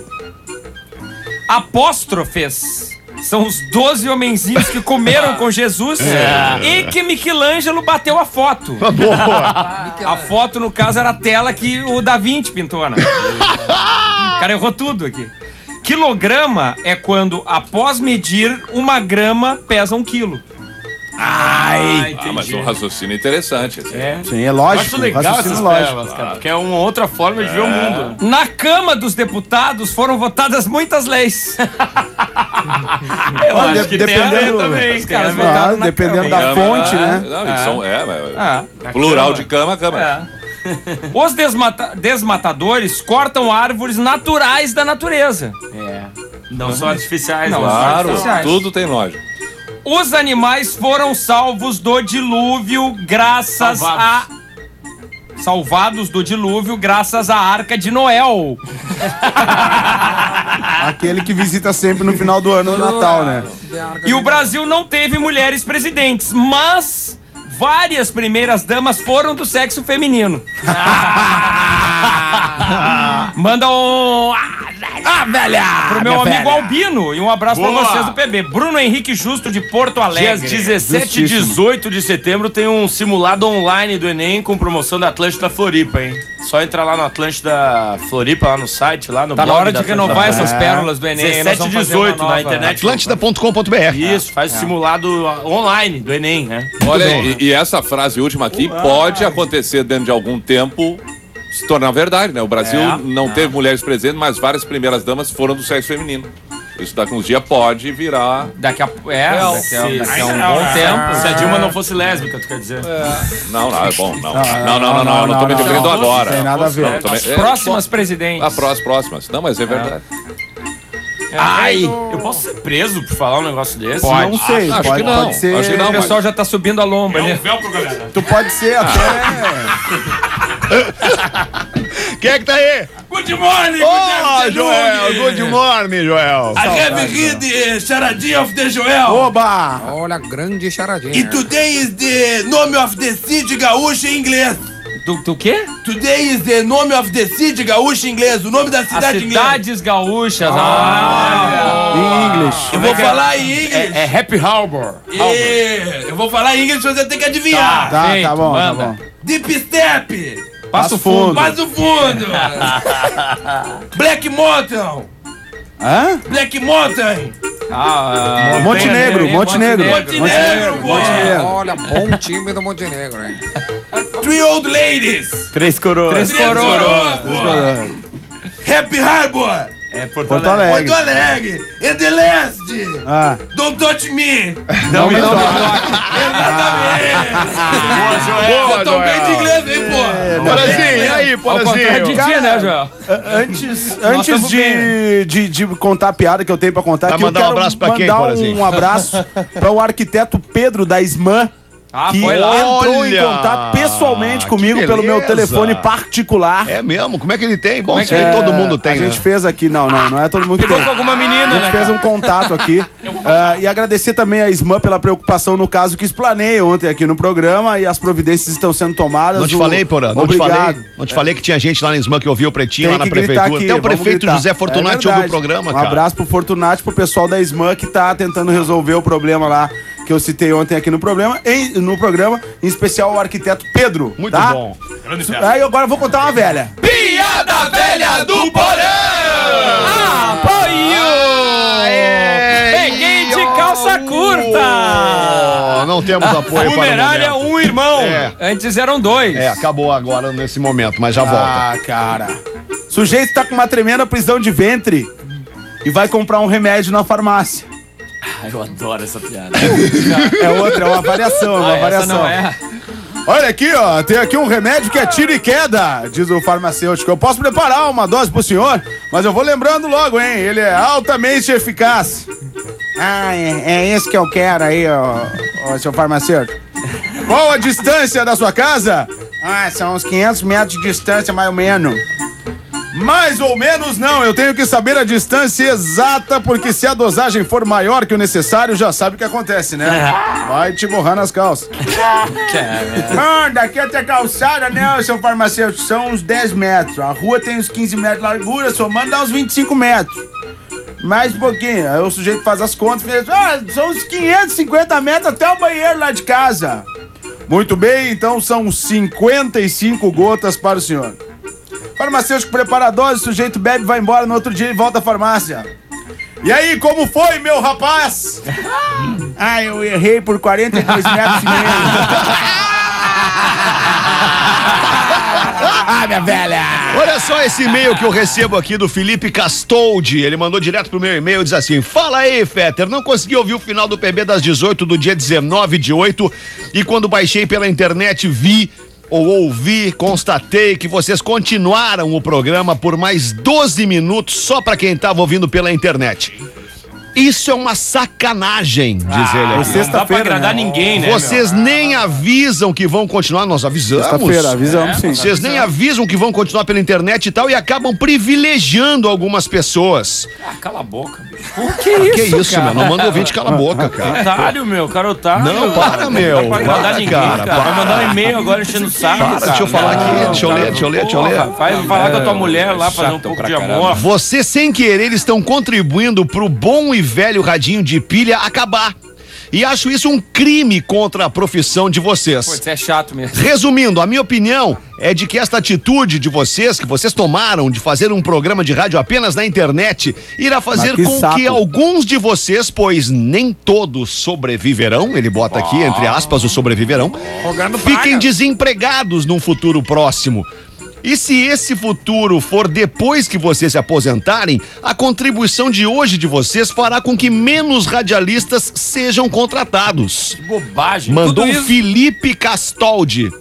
Speaker 3: Apóstrofes são os doze homenzinhos que comeram com Jesus e que Michelangelo bateu a foto.
Speaker 1: Boa.
Speaker 3: A foto, no caso, era a tela que o Da Vinci pintou, né? O cara errou tudo aqui. Quilograma é quando, após medir, uma grama pesa um quilo. Ai,
Speaker 5: Ah, mas um raciocínio interessante. Assim.
Speaker 3: É.
Speaker 4: Sim, é
Speaker 2: Acho
Speaker 4: lógico.
Speaker 2: legal
Speaker 4: Raciocínio
Speaker 2: essas
Speaker 4: lógico.
Speaker 2: pérolas, cara, porque é uma outra forma de ver o mundo.
Speaker 3: Na Câmara dos Deputados foram votadas muitas leis. Eu
Speaker 4: Olha,
Speaker 3: acho que tem a ver
Speaker 4: dependendo-
Speaker 3: também. Os caras
Speaker 4: Ah,
Speaker 3: votaram na
Speaker 4: dependendo
Speaker 3: Câmara.
Speaker 4: da fonte,
Speaker 5: é,
Speaker 4: né?
Speaker 5: Não, eles são, é, mas-
Speaker 3: Ah,
Speaker 5: plural
Speaker 3: Câmara.
Speaker 5: de cama, cama.
Speaker 3: É. Os desmata- desmatadores cortam árvores naturais da natureza.
Speaker 2: Não são artificiais,
Speaker 3: Não,
Speaker 2: não.
Speaker 5: Claro,
Speaker 3: artificiais.
Speaker 5: tudo tem lógica.
Speaker 3: Os animais foram salvos do dilúvio graças
Speaker 2: Salvados.
Speaker 3: a... Salvados do dilúvio graças à Arca de Noel.
Speaker 4: Aquele que visita sempre no final do ano, no Natal, né?
Speaker 3: E o Brasil não teve mulheres presidentes, mas várias primeiras damas foram do sexo feminino. Manda um...
Speaker 6: Ah, velha!
Speaker 3: Pro meu amigo Albino e um abraço
Speaker 2: Boa.
Speaker 3: pra vocês do P B. Bruno Henrique Justo de Porto Alegre.
Speaker 2: Dias dezessete e dezoito de setembro tem um simulado online do Enem com promoção da Atlântida Floripa, hein? Só entrar lá no Atlântida Floripa, lá no site, lá no
Speaker 3: Tá na
Speaker 2: blog
Speaker 3: hora
Speaker 2: da
Speaker 3: de renovar
Speaker 2: Atlântida
Speaker 3: essas
Speaker 2: Floripa.
Speaker 3: pérolas do Enem. Nós
Speaker 2: dezessete e
Speaker 3: vamos fazer uma
Speaker 2: dezoito na
Speaker 3: nova-
Speaker 2: internet.
Speaker 1: Atlântida ponto com ponto b r.
Speaker 2: Isso, faz o simulado online do Enem, né?
Speaker 5: Olha, e, e essa frase última aqui pode acontecer dentro de algum tempo se tornar verdade, né? O Brasil
Speaker 3: É.
Speaker 5: não teve mulheres presentes, mas várias primeiras damas foram do sexo feminino. Isso daqui uns dias pode virar.
Speaker 3: Daqui a, é,
Speaker 2: Não,
Speaker 3: daqui a,
Speaker 2: se-
Speaker 3: daqui a um
Speaker 2: se-
Speaker 3: bom tempo.
Speaker 2: Se a Dilma não fosse lésbica, tu quer dizer?
Speaker 5: Não, não, é bom. Não, não, não, não, não, eu não tô me referindo
Speaker 4: não,
Speaker 5: agora.
Speaker 4: Não tem nada a ver.
Speaker 5: Não, também- é,
Speaker 3: Próximas
Speaker 5: bom,
Speaker 3: presidentes.
Speaker 5: a próximas, próximas. Não, mas é verdade.
Speaker 2: Ai, eu posso ser preso por falar um negócio desse?
Speaker 4: Não sei,
Speaker 5: acho
Speaker 4: pode,
Speaker 5: que não.
Speaker 4: pode ser.
Speaker 5: Acho que não.
Speaker 3: O pessoal já tá subindo a lomba, né?
Speaker 4: Tu pode ser até.
Speaker 1: Quem é que tá aí?
Speaker 6: Good morning,
Speaker 1: Ô, Joel, good morning, Joel.
Speaker 6: I have read the charadinha of the Joel.
Speaker 4: Oba!
Speaker 7: Olha, grande charadinha.
Speaker 6: E today is the nome of the city gaúcho em inglês.
Speaker 3: Do, do quê?
Speaker 6: Today is the nome of the city gaúcho em inglês. O nome da
Speaker 3: As
Speaker 6: cidade em inglês.
Speaker 3: cidades gaúchas. Ah,
Speaker 4: Em inglês.
Speaker 6: Eu vou falar em inglês.
Speaker 2: É, é Happy Harbor.
Speaker 6: É, eu vou falar em inglês, você tem que adivinhar.
Speaker 4: Tá,
Speaker 3: Feito,
Speaker 4: tá bom, tá
Speaker 3: manda.
Speaker 4: bom.
Speaker 6: Deep Step.
Speaker 4: Passo fundo.
Speaker 6: Passo fundo. Black Mountain.
Speaker 4: Hã?
Speaker 6: Black Mountain.
Speaker 3: ah,
Speaker 4: Montenegro, Montenegro.
Speaker 6: Montenegro, pô.
Speaker 4: Montenegro.
Speaker 7: Olha, bom time do Montenegro, hein?
Speaker 6: Three Old Ladies.
Speaker 2: Três coroas.
Speaker 3: Três
Speaker 6: Três
Speaker 3: coroas.
Speaker 6: coroas. Happy Harbor.
Speaker 2: É Porto,
Speaker 4: Porto
Speaker 2: Alegre.
Speaker 6: Porto
Speaker 4: Alegre.
Speaker 6: Alegre. And the last.
Speaker 4: Ah,
Speaker 6: Don't touch me.
Speaker 4: não, não, não.
Speaker 6: Exatamente. Eu tô bem de inglês, hein, pô?
Speaker 1: Porazinho, e aí,
Speaker 3: Ao contrário de
Speaker 1: Porazinho?
Speaker 3: ti, né, Joel?
Speaker 4: Antes, antes
Speaker 3: tamo
Speaker 4: de,
Speaker 3: bem.
Speaker 4: de, de contar a piada que eu tenho pra contar,
Speaker 1: Vai
Speaker 4: aqui, eu
Speaker 1: mandar um
Speaker 4: quero
Speaker 1: abraço pra quem,
Speaker 4: mandar
Speaker 1: Porazinho?
Speaker 4: um abraço para o arquiteto Pedro da Sman,
Speaker 3: Ah,
Speaker 4: que
Speaker 3: foi lá.
Speaker 4: entrou em
Speaker 1: Olha,
Speaker 4: contato pessoalmente
Speaker 1: que
Speaker 4: comigo pelo meu
Speaker 1: beleza.
Speaker 4: telefone particular.
Speaker 1: É mesmo? Como é que ele tem? Bom,
Speaker 3: Como é
Speaker 1: isso
Speaker 3: que
Speaker 1: aí
Speaker 3: é?
Speaker 1: todo mundo tem,
Speaker 4: A gente
Speaker 1: né?
Speaker 4: fez aqui, não, não, não é todo mundo que
Speaker 3: Pegou
Speaker 4: tem.
Speaker 3: com alguma menina,
Speaker 4: A gente
Speaker 3: né?
Speaker 4: fez um contato aqui. Ah, e agradecer também a Sman pela preocupação no caso que explanei ontem aqui no programa, e as providências estão sendo tomadas.
Speaker 1: Não te
Speaker 4: O-
Speaker 1: falei, Porã? Não
Speaker 4: Obrigado.
Speaker 1: te falei? Não te falei que tinha gente lá na Sman que ouvia o Pretinho
Speaker 4: Tem
Speaker 1: lá na
Speaker 4: que gritar
Speaker 1: prefeitura.
Speaker 4: aqui,
Speaker 1: Até o
Speaker 4: vamos
Speaker 1: prefeito
Speaker 4: gritar.
Speaker 1: José Fortunati
Speaker 4: É
Speaker 1: ouviu o
Speaker 4: verdade.
Speaker 1: programa,
Speaker 4: Um
Speaker 1: cara.
Speaker 4: abraço pro Fortunati, pro pessoal da Sman que tá tentando resolver o problema lá que eu citei ontem aqui no programa, em, no programa, em especial o arquiteto Pedro.
Speaker 1: Muito
Speaker 4: tá?
Speaker 1: bom.
Speaker 4: Aí agora eu vou contar uma velha.
Speaker 6: Piada velha do Porã.
Speaker 3: Apoio! Peguei de calça curta!
Speaker 1: Oh, não temos apoio
Speaker 3: Funerária
Speaker 1: para o momento.
Speaker 3: um irmão.
Speaker 1: É.
Speaker 3: Antes eram dois.
Speaker 1: É, acabou agora nesse momento, mas já volta.
Speaker 4: Ah, cara. Sujeito tá com uma tremenda prisão de ventre e vai comprar um remédio na farmácia.
Speaker 2: Ai, eu adoro essa piada.
Speaker 4: É outra, é uma variação, é uma
Speaker 3: Ah, essa
Speaker 4: variação.
Speaker 3: não é.
Speaker 4: Olha aqui, ó, tem aqui um remédio que é tiro e queda, diz o farmacêutico. Eu posso preparar uma dose pro senhor, mas eu vou lembrando logo, hein? Ele é altamente eficaz. Ah, é, é esse que eu quero aí, ó, ó, seu farmacêutico. Qual a distância da sua casa? Ah, são uns quinhentos metros de distância, mais ou menos. Mais ou menos não, eu tenho que saber a distância exata, porque se a dosagem for maior que o necessário, já sabe o que acontece, né? Vai te borrar nas calças. Ah, daqui até a calçada, né, seu farmacêutico? São uns dez metros. A rua tem uns quinze metros de largura, somando dá uns vinte e cinco metros. Mais um pouquinho. Aí o sujeito faz as contas e diz, ah, são uns quinhentos e cinquenta metros até o banheiro lá de casa. Muito bem, então são cinquenta e cinco gotas para o senhor. Farmacêutico prepara a dose, o sujeito bebe, vai embora, no outro dia ele volta à farmácia. E aí, como foi, meu rapaz? Ah, eu errei por quarenta e dois metros e meio. Ah, minha velha!
Speaker 1: Olha só esse e-mail que eu recebo aqui do Felipe Castoldi. Ele mandou direto pro meu e-mail e diz assim: fala aí, Fetter, não consegui ouvir o final do P B das dezoito do dia dezenove de oito e quando baixei pela internet vi ou ouvi, constatei que vocês continuaram o programa por mais doze minutos só pra quem tava ouvindo pela internet. Isso é uma sacanagem, diz ele aqui.
Speaker 3: Não dá pra
Speaker 4: Sexta-feira,
Speaker 3: agradar
Speaker 4: né?
Speaker 3: ninguém, né?
Speaker 1: Vocês nem avisam que vão continuar, nós avisamos.
Speaker 4: Sexta-feira, avisamos sim.
Speaker 1: Vocês nem avisam que vão continuar pela internet e tal e acabam privilegiando algumas pessoas.
Speaker 3: Ah, cala a boca, bicho.
Speaker 1: Que isso, que isso meu? Não manda ouvinte cala a boca, cara.
Speaker 3: Otário, meu, cara, otário.
Speaker 1: Não, para, meu.
Speaker 3: Não dá pra agradar
Speaker 1: Para,
Speaker 3: ninguém,
Speaker 1: cara,
Speaker 3: cara. Vai mandar um e-mail agora enchendo o saco,
Speaker 1: Para,
Speaker 3: cara.
Speaker 1: deixa eu falar aqui,
Speaker 3: Não,
Speaker 1: deixa eu
Speaker 3: cara,
Speaker 1: ler, deixa eu ler, deixa eu
Speaker 3: porra,
Speaker 1: ler.
Speaker 3: Vai falar com a tua mulher lá, fazer um
Speaker 5: chato
Speaker 3: pouco
Speaker 5: pra
Speaker 3: de
Speaker 5: caramba.
Speaker 3: amor.
Speaker 1: Vocês, sem querer, estão contribuindo pro bom e velho radinho de pilha acabar. E acho isso um crime contra a profissão de vocês.
Speaker 3: Pô, isso é chato mesmo.
Speaker 1: Resumindo, a minha opinião é de que esta atitude de vocês, que vocês tomaram de fazer um programa de rádio apenas na internet, irá fazer
Speaker 4: Mas que
Speaker 1: com
Speaker 4: saco.
Speaker 1: que alguns de vocês, pois nem todos sobreviverão, ele bota aqui, entre aspas, o sobreviverão, fiquem desempregados num futuro próximo. E se esse futuro for depois que vocês se aposentarem, a contribuição de hoje de vocês fará com que menos radialistas sejam contratados.
Speaker 3: Bobagem.
Speaker 1: Mandou
Speaker 3: Tudo isso-
Speaker 1: Felipe Castoldi.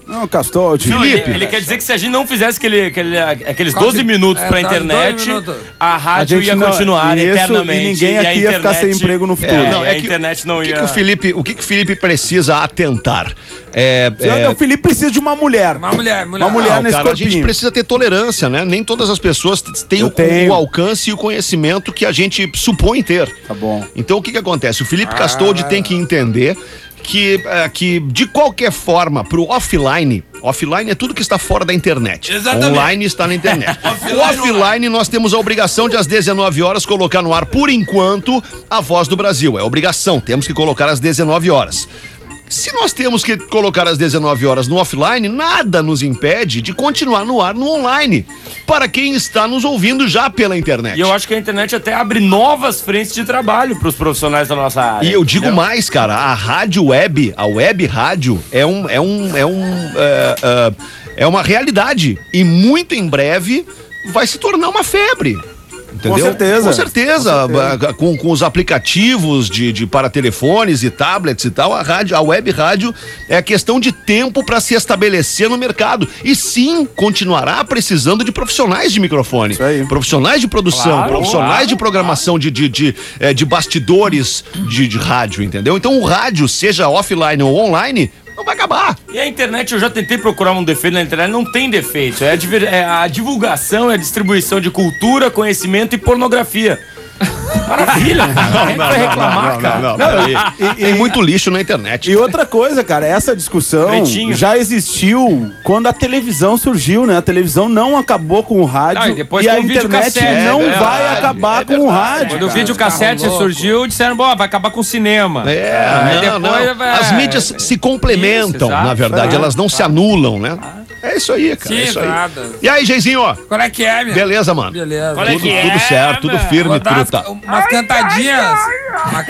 Speaker 4: Não, Castor,
Speaker 2: Não, ele,
Speaker 1: Felipe.
Speaker 2: ele quer dizer que se a gente não fizesse aquele, aquele, aqueles doze minutos
Speaker 7: É,
Speaker 2: pra
Speaker 7: tá,
Speaker 2: internet,
Speaker 7: doze minutos.
Speaker 2: a rádio ia
Speaker 4: não-
Speaker 2: continuar
Speaker 4: isso,
Speaker 2: eternamente.
Speaker 4: e ninguém
Speaker 2: a
Speaker 4: aqui ia ficar sem emprego no futuro.
Speaker 2: É,
Speaker 1: Não,
Speaker 2: e
Speaker 1: é
Speaker 2: a
Speaker 1: que-
Speaker 2: internet não
Speaker 1: O que,
Speaker 2: ia...
Speaker 1: que o Felipe, o que, que o Felipe precisa atentar? É, é,
Speaker 4: O Felipe precisa de uma mulher.
Speaker 7: Uma mulher, mulher.
Speaker 4: Uma mulher
Speaker 1: não,
Speaker 4: nesse
Speaker 1: cara, a gente
Speaker 4: corpinho.
Speaker 1: precisa ter tolerância, né? Nem todas as pessoas t- têm
Speaker 4: Eu
Speaker 1: o,
Speaker 4: tenho.
Speaker 1: o alcance e o conhecimento que a gente supõe ter.
Speaker 4: Tá bom.
Speaker 1: Então o que que acontece? O Felipe Castoldi tem que entender que, é, que de qualquer forma, pro offline, offline é tudo que está fora da internet.
Speaker 6: Exatamente.
Speaker 1: Online está na internet. O offline nós temos a obrigação de às dezenove horas colocar no ar, por enquanto, a Voz do Brasil. É obrigação, temos que colocar às dezenove horas. Se nós temos que colocar às dezenove horas no offline, nada nos impede de continuar no ar no online, para quem está nos ouvindo já pela internet.
Speaker 2: E eu acho que a internet até abre novas frentes de trabalho pros profissionais da nossa área.
Speaker 1: E eu digo
Speaker 2: entendeu?
Speaker 1: mais, cara, a rádio web, a web rádio é um, é um, é um, é, é, é uma realidade e muito em breve vai se tornar uma febre. Entendeu?
Speaker 4: Com certeza.
Speaker 1: Com certeza.
Speaker 4: Com certeza.
Speaker 1: Com, com os aplicativos de, de para telefones e tablets e tal, a rádio, a web rádio é questão de tempo para se estabelecer no mercado. E sim, continuará precisando de profissionais de microfone.
Speaker 4: Isso aí.
Speaker 1: Profissionais de produção,
Speaker 2: Claro,
Speaker 1: profissionais
Speaker 2: claro,
Speaker 1: de programação de, de, de, eh, de bastidores de, de rádio, entendeu? Então o rádio, seja offline ou online, não vai acabar.
Speaker 2: E a internet, eu já tentei procurar um defeito na internet, não tem defeito. É a, diver- é a divulgação, é a distribuição de cultura, conhecimento e pornografia. Maravilha, cara. Quem vai reclamar, cara?
Speaker 1: Não, não, tem muito lixo na internet.
Speaker 4: E outra coisa, cara, essa discussão
Speaker 2: Pretinho.
Speaker 4: já existiu quando a televisão surgiu, né? A televisão não acabou com o rádio
Speaker 3: Não, e depois
Speaker 4: e
Speaker 3: com
Speaker 4: a
Speaker 3: o
Speaker 4: internet
Speaker 3: videocassete,
Speaker 4: não
Speaker 3: é
Speaker 4: vai
Speaker 3: verdade,
Speaker 4: acabar
Speaker 1: é
Speaker 4: com o
Speaker 1: verdade.
Speaker 4: rádio.
Speaker 3: Quando o
Speaker 4: cara.
Speaker 3: videocassete
Speaker 7: Carro louco.
Speaker 3: surgiu, disseram, bom, vai acabar com o cinema.
Speaker 1: É,
Speaker 3: Aí
Speaker 1: não,
Speaker 3: depois
Speaker 1: não.
Speaker 3: vai-
Speaker 1: As mídias se complementam,
Speaker 3: Isso, exato.
Speaker 1: na verdade,
Speaker 4: É,
Speaker 1: elas não se anulam, né? É isso aí, cara.
Speaker 7: Sim,
Speaker 1: é isso aí.
Speaker 7: nada.
Speaker 1: E aí, Geizinho?
Speaker 7: Qual é que é, meu?
Speaker 1: Beleza, mano?
Speaker 7: Beleza.
Speaker 2: Olha
Speaker 1: Tudo,
Speaker 2: que
Speaker 1: tudo
Speaker 2: é,
Speaker 1: certo, tudo
Speaker 2: mano.
Speaker 1: firme,
Speaker 7: Vou dar
Speaker 1: truta.
Speaker 7: umas, umas cantadinhas. Uma-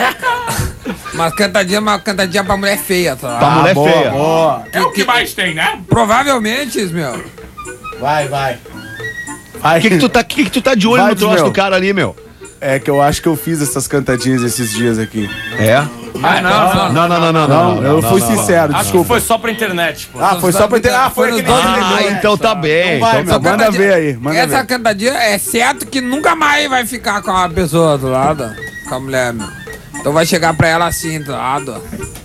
Speaker 7: Umas cantadinhas, uma cantadinha pra mulher feia, tá?
Speaker 1: Pra mulher
Speaker 4: boa,
Speaker 1: feia.
Speaker 4: boa.
Speaker 6: É o que mais tem, né?
Speaker 7: Provavelmente, meu.
Speaker 4: Vai, vai. Vai.
Speaker 1: O que, que, tu tá, que, que tu tá de olho
Speaker 4: Vai,
Speaker 1: no troço
Speaker 4: meu.
Speaker 1: do cara ali, meu?
Speaker 4: É que eu acho que eu fiz essas cantadinhas esses dias aqui.
Speaker 1: É?
Speaker 7: Ah, não, não.
Speaker 1: Não, não, não, não.
Speaker 4: Não, eu fui sincero,
Speaker 2: Acho que
Speaker 4: desculpa.
Speaker 2: foi só pra internet, pô.
Speaker 4: Ah, foi só pra entender. Ah, foi
Speaker 7: Foi
Speaker 4: aquele
Speaker 7: nos doze
Speaker 1: Ah,
Speaker 7: milhões.
Speaker 1: então tá bem.
Speaker 4: Vai,
Speaker 1: Então tá
Speaker 4: meu, manda ver aí, manda
Speaker 7: Essa
Speaker 4: ver.
Speaker 7: cantadinha é certo que nunca mais vai ficar com a pessoa do lado, com a mulher, meu. Então vai chegar pra ela assim, do lado.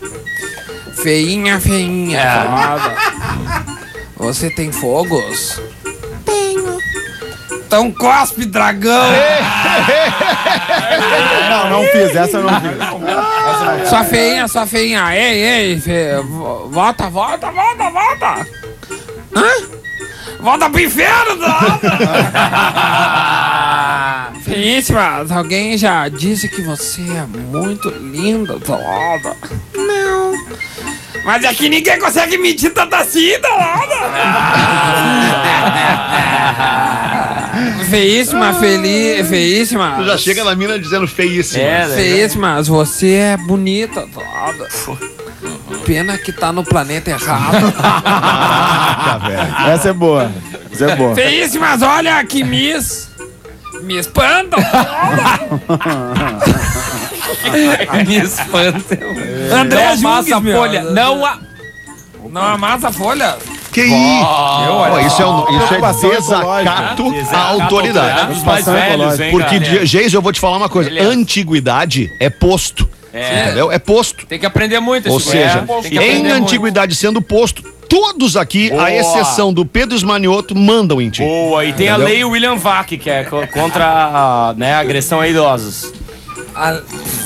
Speaker 7: Feinha, feinha, do lado. Você tem fogos? Tenho. Então cospe, dragão.
Speaker 4: Não, não fiz, essa eu não fiz.
Speaker 7: Sua feinha, sua feinha. Ei, ei, fe... vo- volta, volta, volta, volta. Hã? Volta pro inferno, do lado. Feíssima, alguém já disse que você é muito linda, do lado. Não. Mas é que ninguém consegue medir tanta assim, do lado. Feíssima, feliz, feíssima.
Speaker 1: Tu já chega na mina dizendo feíssimo.
Speaker 2: É, né?
Speaker 7: Feíssima, você é bonita, do lado. Pena que tá no planeta errado.
Speaker 1: Tá, velho.
Speaker 4: Essa é boa. Essa é boa.
Speaker 7: Feíssimas, olha que Miss. Me espantam.
Speaker 3: Me espanta.
Speaker 7: André
Speaker 3: Não amassa
Speaker 7: Junques,
Speaker 3: a
Speaker 7: meu.
Speaker 3: folha. Não a...
Speaker 7: Não amassa a folha.
Speaker 1: Que isso? Ó, isso é, um- isso é
Speaker 4: Preocupação
Speaker 1: desacato
Speaker 2: Desacato
Speaker 1: à autoridade.
Speaker 2: dos mais
Speaker 4: Preocupação
Speaker 2: velhos,
Speaker 4: ecológica.
Speaker 2: hein,
Speaker 1: Porque,
Speaker 2: cara?
Speaker 1: Geis, eu vou te falar uma coisa.
Speaker 2: Beleza.
Speaker 1: Antiguidade é posto.
Speaker 2: É.
Speaker 1: Entendeu? É posto.
Speaker 3: Tem que aprender muito.
Speaker 1: Ou
Speaker 3: esse
Speaker 1: seja,
Speaker 3: guri. Tem que
Speaker 1: em
Speaker 3: aprender muito.
Speaker 1: antiguidade sendo posto, todos aqui,
Speaker 2: Boa.
Speaker 1: à exceção do Pedro Esmanioto, mandam em ti.
Speaker 2: Boa, e tem a
Speaker 1: Entendeu?
Speaker 2: lei William Vac, que é co- contra a, né, a agressão a idosos.
Speaker 7: A-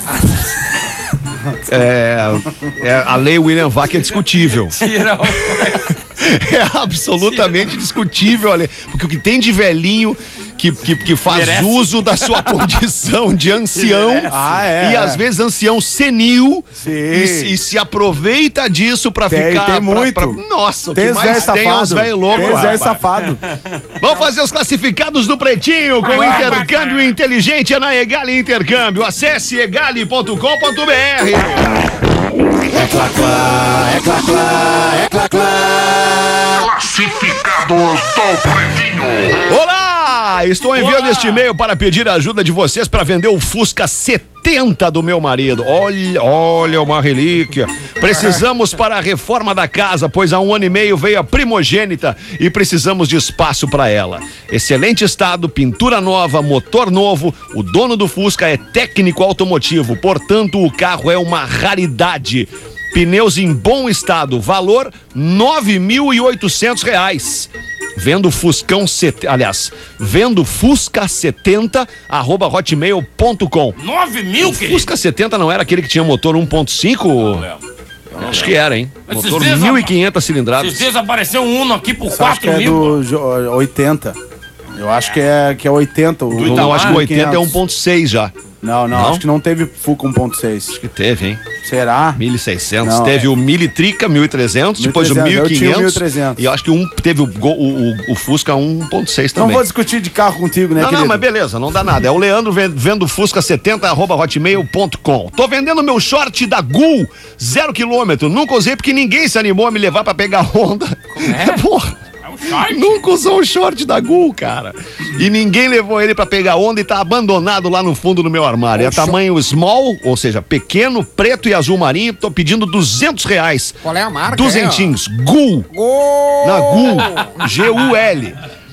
Speaker 1: É, é, a lei William Vac é discutível.
Speaker 3: Tira o...
Speaker 1: É absolutamente discutível, Ale, porque o que tem de velhinho que, que, que faz
Speaker 2: Merece.
Speaker 1: uso da sua condição de ancião
Speaker 4: Ah, é,
Speaker 1: e
Speaker 4: é.
Speaker 1: às vezes ancião senil
Speaker 4: Sim.
Speaker 1: e, se- e se aproveita disso pra
Speaker 4: Tem-
Speaker 1: ficar.
Speaker 4: tem
Speaker 1: pra-
Speaker 4: muito.
Speaker 1: pra- nossa, o
Speaker 4: Tem
Speaker 1: que
Speaker 4: os velhos
Speaker 1: mais tem é os
Speaker 4: safados.
Speaker 1: velhos loucos.
Speaker 4: Tem os velhos
Speaker 1: rapaz.
Speaker 4: safados.
Speaker 1: Vamos fazer os classificados do Pretinho com intercâmbio inteligente é na Egali Intercâmbio. Acesse egali ponto com ponto br.
Speaker 8: Classificados do Pretinho.
Speaker 1: Olá! Olá, estou enviando
Speaker 3: Olá.
Speaker 1: este e-mail para pedir a ajuda de vocês para vender o Fusca setenta do meu marido. Olha, olha uma relíquia. Precisamos para a reforma da casa, pois há um ano e meio veio a primogênita e precisamos de espaço para ela. Excelente estado, pintura nova, motor novo. O dono do Fusca é técnico automotivo, portanto o carro é uma raridade. Pneus em bom estado, valor nove mil e oitocentos reais. Vendo Fuscão setenta, aliás, vendo Fusca setenta, arroba hotmail ponto com.
Speaker 6: nove mil,
Speaker 1: O
Speaker 6: querido?
Speaker 1: Fusca setenta não era aquele que tinha motor um ponto cinco? Acho que era, hein?
Speaker 6: Esses
Speaker 1: Motor
Speaker 6: dias
Speaker 1: mil e
Speaker 6: apa-
Speaker 1: quinhentas cilindradas.
Speaker 6: Esses dias apareceu um Uno aqui por
Speaker 4: Eu acho que
Speaker 6: quatro
Speaker 4: é
Speaker 6: mil.
Speaker 4: do jo- oitenta. Eu acho que é, que é oitenta. O,
Speaker 1: Não, não, acho que o oitenta é um ponto seis já.
Speaker 4: Não, não,
Speaker 1: Não?
Speaker 4: acho que não teve Fuca um ponto seis.
Speaker 1: Acho que teve, hein?
Speaker 4: Será?
Speaker 1: mil e seiscentos.
Speaker 4: Não,
Speaker 1: Teve
Speaker 4: é.
Speaker 1: o Militrica mil e trezentos, depois o
Speaker 4: mil e
Speaker 1: mil e
Speaker 4: trezentos, eu tinha o
Speaker 1: quinhentos.
Speaker 4: mil e trezentos.
Speaker 1: E eu acho que um, teve o, Gol- o, o, o Fusca um ponto seis
Speaker 4: Não
Speaker 1: também.
Speaker 4: vou discutir de carro contigo, né,
Speaker 1: Não,
Speaker 4: querido?
Speaker 1: não, mas beleza, não dá nada. É o Leandro ven- vendo Fusca setenta, arroba hotmail ponto com. Tô vendendo meu short da Gul, zero quilômetro. Nunca usei porque ninguém se animou a me levar pra pegar onda. É? Porra. Nunca usou o short da Gul, cara. E ninguém levou ele pra pegar onda e tá abandonado lá no fundo do meu armário. É tamanho small, ou seja, pequeno, preto e azul marinho. Tô pedindo duzentos reais.
Speaker 7: Qual é a marca?
Speaker 1: Duzentinhos. Gul. Na Gul. G U L.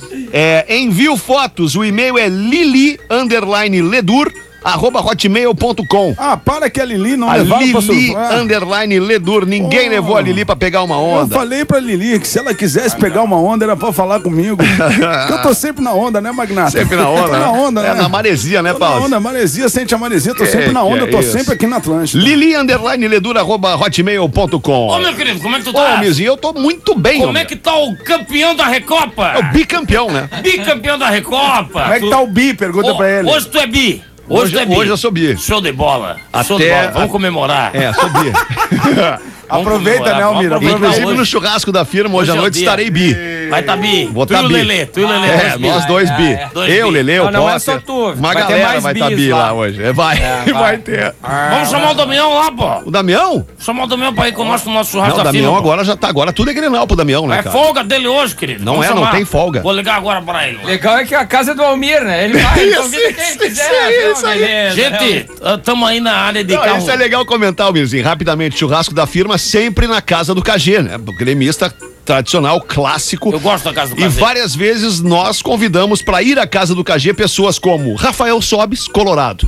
Speaker 1: É, envio fotos. O e-mail é lili underline ledur arroba hotmail ponto com.
Speaker 4: Ah, para que a Lili não
Speaker 1: A
Speaker 4: levava pra
Speaker 1: Lili
Speaker 4: surfar.
Speaker 1: underline ledur. Ninguém
Speaker 4: Oh.
Speaker 1: levou a Lili pra pegar uma
Speaker 4: Eu
Speaker 1: onda.
Speaker 4: falei pra Lili que se ela quisesse pegar uma onda, era pra falar comigo. Porque eu tô sempre na onda, né, Magnata?
Speaker 1: Sempre na onda.
Speaker 4: Tô na onda,
Speaker 1: né?
Speaker 4: né?
Speaker 1: É na maresia, né,
Speaker 4: Tô na
Speaker 1: Paulo?
Speaker 4: onda, maresia, sente a maresia, tô
Speaker 1: Que
Speaker 4: sempre na
Speaker 1: que
Speaker 4: onda,
Speaker 1: é
Speaker 4: eu tô
Speaker 1: isso?
Speaker 4: sempre aqui na Atlântica.
Speaker 1: Lili underline ledur arroba hotmail ponto com.
Speaker 6: Ô, meu querido, como é que tu
Speaker 1: Ô,
Speaker 6: tá?
Speaker 1: Mizinho, eu tô muito bem,
Speaker 6: Como
Speaker 1: homem.
Speaker 6: é que tá o campeão da Recopa?
Speaker 1: É o bicampeão, né?
Speaker 6: Bicampeão da Recopa.
Speaker 4: Como é que tá o bi? Pergunta
Speaker 6: Ô,
Speaker 4: pra ele.
Speaker 6: Hoje tu é bi. Hoje,
Speaker 1: Hoje-
Speaker 6: tu é bi.
Speaker 1: hoje eu sou bi.
Speaker 6: Show de bola. Show
Speaker 1: Até
Speaker 6: de bola. Vamos
Speaker 1: a-
Speaker 6: comemorar.
Speaker 1: É, sou bi.
Speaker 6: Vamos
Speaker 4: Aproveita,
Speaker 6: comemorar,
Speaker 4: né,
Speaker 6: vamos
Speaker 4: Almira?
Speaker 6: aproveitar
Speaker 1: Inclusive
Speaker 6: hoje.
Speaker 1: no churrasco da firma, hoje,
Speaker 6: Hoje
Speaker 1: à
Speaker 6: é o
Speaker 1: noite
Speaker 6: dia.
Speaker 1: estarei bi.
Speaker 6: Vai tá bi.
Speaker 1: Vou
Speaker 6: tu
Speaker 1: tá
Speaker 6: e o
Speaker 1: bi.
Speaker 6: Lelê. Tu e o Lelê.
Speaker 1: É,
Speaker 6: dois bi.
Speaker 1: nós dois bi.
Speaker 6: é. Dois
Speaker 1: Eu,
Speaker 6: bi.
Speaker 1: Lelê, o
Speaker 3: Não, não é
Speaker 1: Potter.
Speaker 3: só tu.
Speaker 1: Uma
Speaker 3: Vai ter
Speaker 1: galera
Speaker 3: mais
Speaker 1: vai estar
Speaker 3: bis
Speaker 1: bi lá
Speaker 3: lá.
Speaker 1: hoje. É, vai,
Speaker 3: É,
Speaker 1: vai.
Speaker 3: vai.
Speaker 1: ter.
Speaker 6: Vamos chamar o Damião lá, pô.
Speaker 1: O Damião?
Speaker 6: Chamar o Damião pra ir conosco no nosso churrasco
Speaker 1: Não, o
Speaker 6: da
Speaker 1: Damião
Speaker 6: firma, pô.
Speaker 1: agora já tá. Agora tudo é Grenal pro Damião, né,
Speaker 6: É
Speaker 1: cara?
Speaker 6: folga dele hoje, querido.
Speaker 1: Não
Speaker 6: Vamos
Speaker 1: é, não
Speaker 6: chamar.
Speaker 1: tem folga.
Speaker 6: Vou ligar agora pra ele.
Speaker 3: Legal é que a casa é do Almir, né? Ele vai,
Speaker 1: Isso,
Speaker 3: convida quem
Speaker 1: isso,
Speaker 3: quiser.
Speaker 1: isso aí.
Speaker 3: beleza.
Speaker 6: Gente, estamos aí na área de
Speaker 1: Não,
Speaker 6: carro.
Speaker 1: isso é legal comentar, Mirzinho. Rapidamente, churrasco da firma sempre na casa do K G, né? O gremista tradicional, clássico.
Speaker 6: Eu gosto da casa do
Speaker 1: E
Speaker 6: Cazê.
Speaker 1: várias vezes nós convidamos para ir à casa do K G pessoas como Rafael Sobes, Colorado.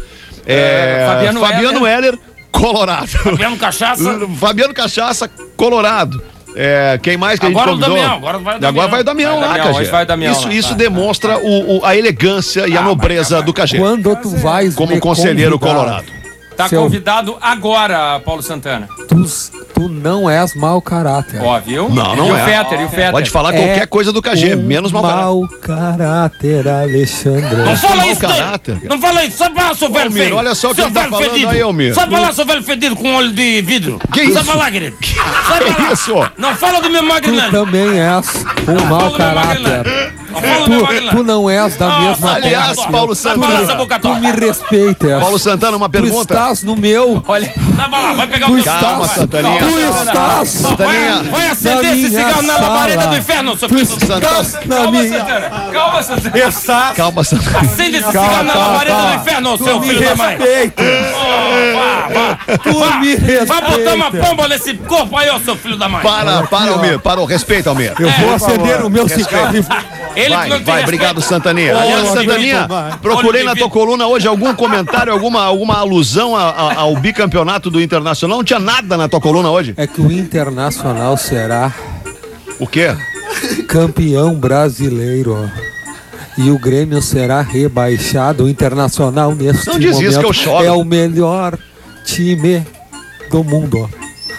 Speaker 1: É,
Speaker 3: Fabiano
Speaker 1: Fabiano Heller, Colorado.
Speaker 6: Fabiano Cachaça.
Speaker 1: Fabiano Cachaça, Colorado. É, quem mais que a gente
Speaker 6: Agora o
Speaker 1: convidou?
Speaker 6: Damião, agora vai o Damião.
Speaker 1: Agora vai o Damião
Speaker 3: Vai o
Speaker 1: lá,
Speaker 3: Damião,
Speaker 1: K G.
Speaker 3: hoje vai o Damião
Speaker 1: Isso,
Speaker 3: lá.
Speaker 1: isso
Speaker 3: Vai,
Speaker 1: demonstra o, o- a elegância e a nobreza do K G.
Speaker 8: Quando tu vais
Speaker 1: Como
Speaker 8: me
Speaker 1: conselheiro
Speaker 8: convidar,
Speaker 1: colorado.
Speaker 3: Tá
Speaker 8: Seu-
Speaker 3: convidado agora, Paulo Santana.
Speaker 8: Tu, tu não és mau caráter.
Speaker 3: Ó, viu?
Speaker 1: Não, não
Speaker 3: e
Speaker 1: é.
Speaker 3: o Fetter, e o Fetter.
Speaker 1: Pode falar
Speaker 8: É
Speaker 1: qualquer coisa do K G,
Speaker 8: um
Speaker 1: menos mau caráter.
Speaker 8: mau caráter, Alexandre.
Speaker 6: Não fala
Speaker 1: mau
Speaker 6: isso, daí.
Speaker 1: caráter, cara.
Speaker 6: Não fala isso, só falar, seu velho
Speaker 1: Almir,
Speaker 6: feio.
Speaker 1: olha só o que
Speaker 6: Seu
Speaker 1: ele tá
Speaker 6: velho
Speaker 1: falando
Speaker 6: fedido.
Speaker 1: aí, Almir.
Speaker 6: Só falar, seu velho fedido com olho de vidro.
Speaker 1: Que
Speaker 6: Só
Speaker 1: isso?
Speaker 6: falar, querido. Só
Speaker 1: Que
Speaker 6: falar.
Speaker 1: isso?
Speaker 6: Não fala do meu
Speaker 8: Tu
Speaker 6: Magnani.
Speaker 8: também és um mau
Speaker 6: Fala do meu
Speaker 8: caráter.
Speaker 6: Magnani. Não fala do meu
Speaker 8: Tu,
Speaker 6: Magnani.
Speaker 8: tu não és da
Speaker 6: Ah,
Speaker 8: mesma
Speaker 1: aliás,
Speaker 8: terra.
Speaker 1: Paulo
Speaker 8: Tu,
Speaker 6: Vai falar essa
Speaker 1: Santana.
Speaker 6: boca
Speaker 8: tu
Speaker 6: torta.
Speaker 8: me respeitas.
Speaker 1: Paulo Santana, uma
Speaker 8: Tu
Speaker 1: pergunta.
Speaker 8: estás no meu.
Speaker 3: Olha,
Speaker 6: Vai pra lá, vai pegar o
Speaker 8: Tu
Speaker 6: meu
Speaker 1: Calma,
Speaker 8: estás.
Speaker 6: cigarro.
Speaker 1: Santaninha.
Speaker 8: Tu estás.
Speaker 6: Vai,
Speaker 1: Santaninha.
Speaker 6: vai acender
Speaker 8: Na
Speaker 6: esse
Speaker 8: minha
Speaker 6: cigarro na
Speaker 8: sala.
Speaker 6: labareda do inferno, seu
Speaker 8: Tu
Speaker 6: filho.
Speaker 8: estás na
Speaker 3: calma,
Speaker 8: minha.
Speaker 3: Santana. Calma, Santana.
Speaker 1: Calma, Santana.
Speaker 6: Acende esse cigarro na
Speaker 8: calma,
Speaker 6: labareda
Speaker 8: calma.
Speaker 6: do inferno,
Speaker 8: Tu
Speaker 6: seu
Speaker 8: me
Speaker 6: filho da mãe.
Speaker 8: respeita.
Speaker 6: Vá, vá.
Speaker 8: Tu me
Speaker 6: Vai botar uma
Speaker 8: respeita.
Speaker 6: pomba nesse corpo aí, ô seu filho da mãe.
Speaker 1: Para, para, Almir. Parou. Respeita, Almir.
Speaker 8: Eu vou acender o meu cigarro e
Speaker 6: Ele
Speaker 1: Vai,
Speaker 6: que não tem
Speaker 1: vai,
Speaker 6: respeito.
Speaker 1: obrigado, Santaninha.
Speaker 6: Ô,
Speaker 1: Aliás,
Speaker 6: Olho de
Speaker 1: Santaninha,
Speaker 6: vidro.
Speaker 1: procurei
Speaker 6: Olho
Speaker 1: na
Speaker 6: de
Speaker 1: tua
Speaker 6: vidro.
Speaker 1: coluna hoje algum comentário, alguma, alguma alusão a- a- ao bicampeonato do Internacional. Não tinha nada na tua coluna hoje.
Speaker 8: É que o Internacional será
Speaker 1: O quê?
Speaker 8: campeão brasileiro. E o Grêmio será rebaixado. O Internacional neste
Speaker 1: Não diz
Speaker 8: momento
Speaker 1: isso que eu choro.
Speaker 8: é o melhor time do mundo.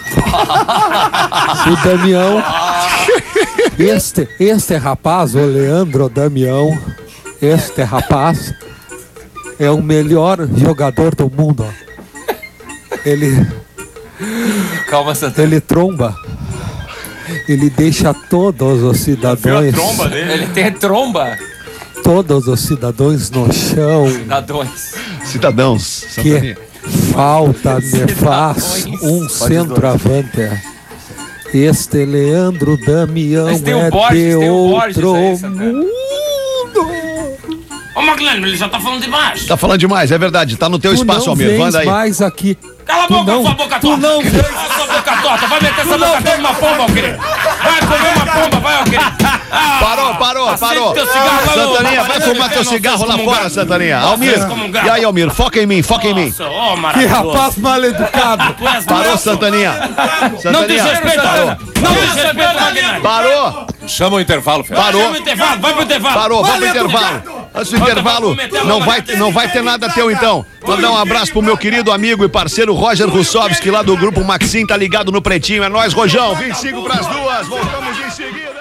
Speaker 8: O Damião, este, este rapaz, o Leandro Damião, este rapaz é o melhor jogador do mundo. Ele,
Speaker 3: Calma, Santana.
Speaker 8: ele tromba. Ele deixa todos os cidadãos,
Speaker 3: Ele tem tromba.
Speaker 8: todos os cidadãos no chão.
Speaker 3: Nadões.
Speaker 1: Cidadãos. Santaninha.
Speaker 8: Que falta me faz um centroavante. Este Leandro Damião
Speaker 3: Mas tem o
Speaker 8: é
Speaker 3: Borges,
Speaker 8: de
Speaker 3: tem o Borges
Speaker 8: outro
Speaker 3: aí, Santana.
Speaker 8: mundo.
Speaker 6: Ô, Maglano, ele já tá falando demais.
Speaker 1: Tá falando demais, é verdade. Tá no teu
Speaker 8: Tu
Speaker 1: espaço,
Speaker 8: não
Speaker 1: Almir.
Speaker 8: vens
Speaker 1: Manda aí.
Speaker 8: mais aqui.
Speaker 6: Cala a
Speaker 8: Tu
Speaker 6: boca,
Speaker 8: não-
Speaker 6: sua boca
Speaker 8: tu
Speaker 6: torta.
Speaker 8: não vem-
Speaker 6: Cala sua boca torta. Vai meter essa boca torta numa pomba, ó, querido. Vai comer uma pomba, vai, ó, querido. Ah,
Speaker 1: Parou, parou,
Speaker 6: acende
Speaker 1: parou.
Speaker 6: teu cigarro, vai, ô,
Speaker 1: Santaninha, vai
Speaker 6: rapaz,
Speaker 1: fumar teu
Speaker 6: não
Speaker 1: cigarro
Speaker 6: fez
Speaker 1: lá
Speaker 6: como um
Speaker 1: fora,
Speaker 6: gato.
Speaker 1: Santaninha.
Speaker 6: Não
Speaker 1: Almir,
Speaker 6: fez como um gato.
Speaker 1: e aí, Almir, foca em mim, foca em mim.
Speaker 6: Nossa, ó,
Speaker 8: Que
Speaker 6: maravilhoso.
Speaker 8: rapaz mal educado.
Speaker 6: Tu és
Speaker 1: Parou,
Speaker 6: manso.
Speaker 1: Santaninha.
Speaker 6: Não
Speaker 1: Santaninha,
Speaker 6: desrespeita, Ana. Não desrespeita, Magnani.
Speaker 1: parou,
Speaker 5: Chama o intervalo, Fera.
Speaker 1: parou.
Speaker 6: Chama o intervalo, vai pro intervalo.
Speaker 1: Parou, vamos pro intervalo. Antes do intervalo, não vai, não vai ter nada teu então. Mandar um abraço pro meu querido amigo e parceiro Roger Russovski, lá do grupo Maxim, tá ligado no Pretinho. É nóis, Rojão. vinte e cinco pras duas, voltamos em seguida.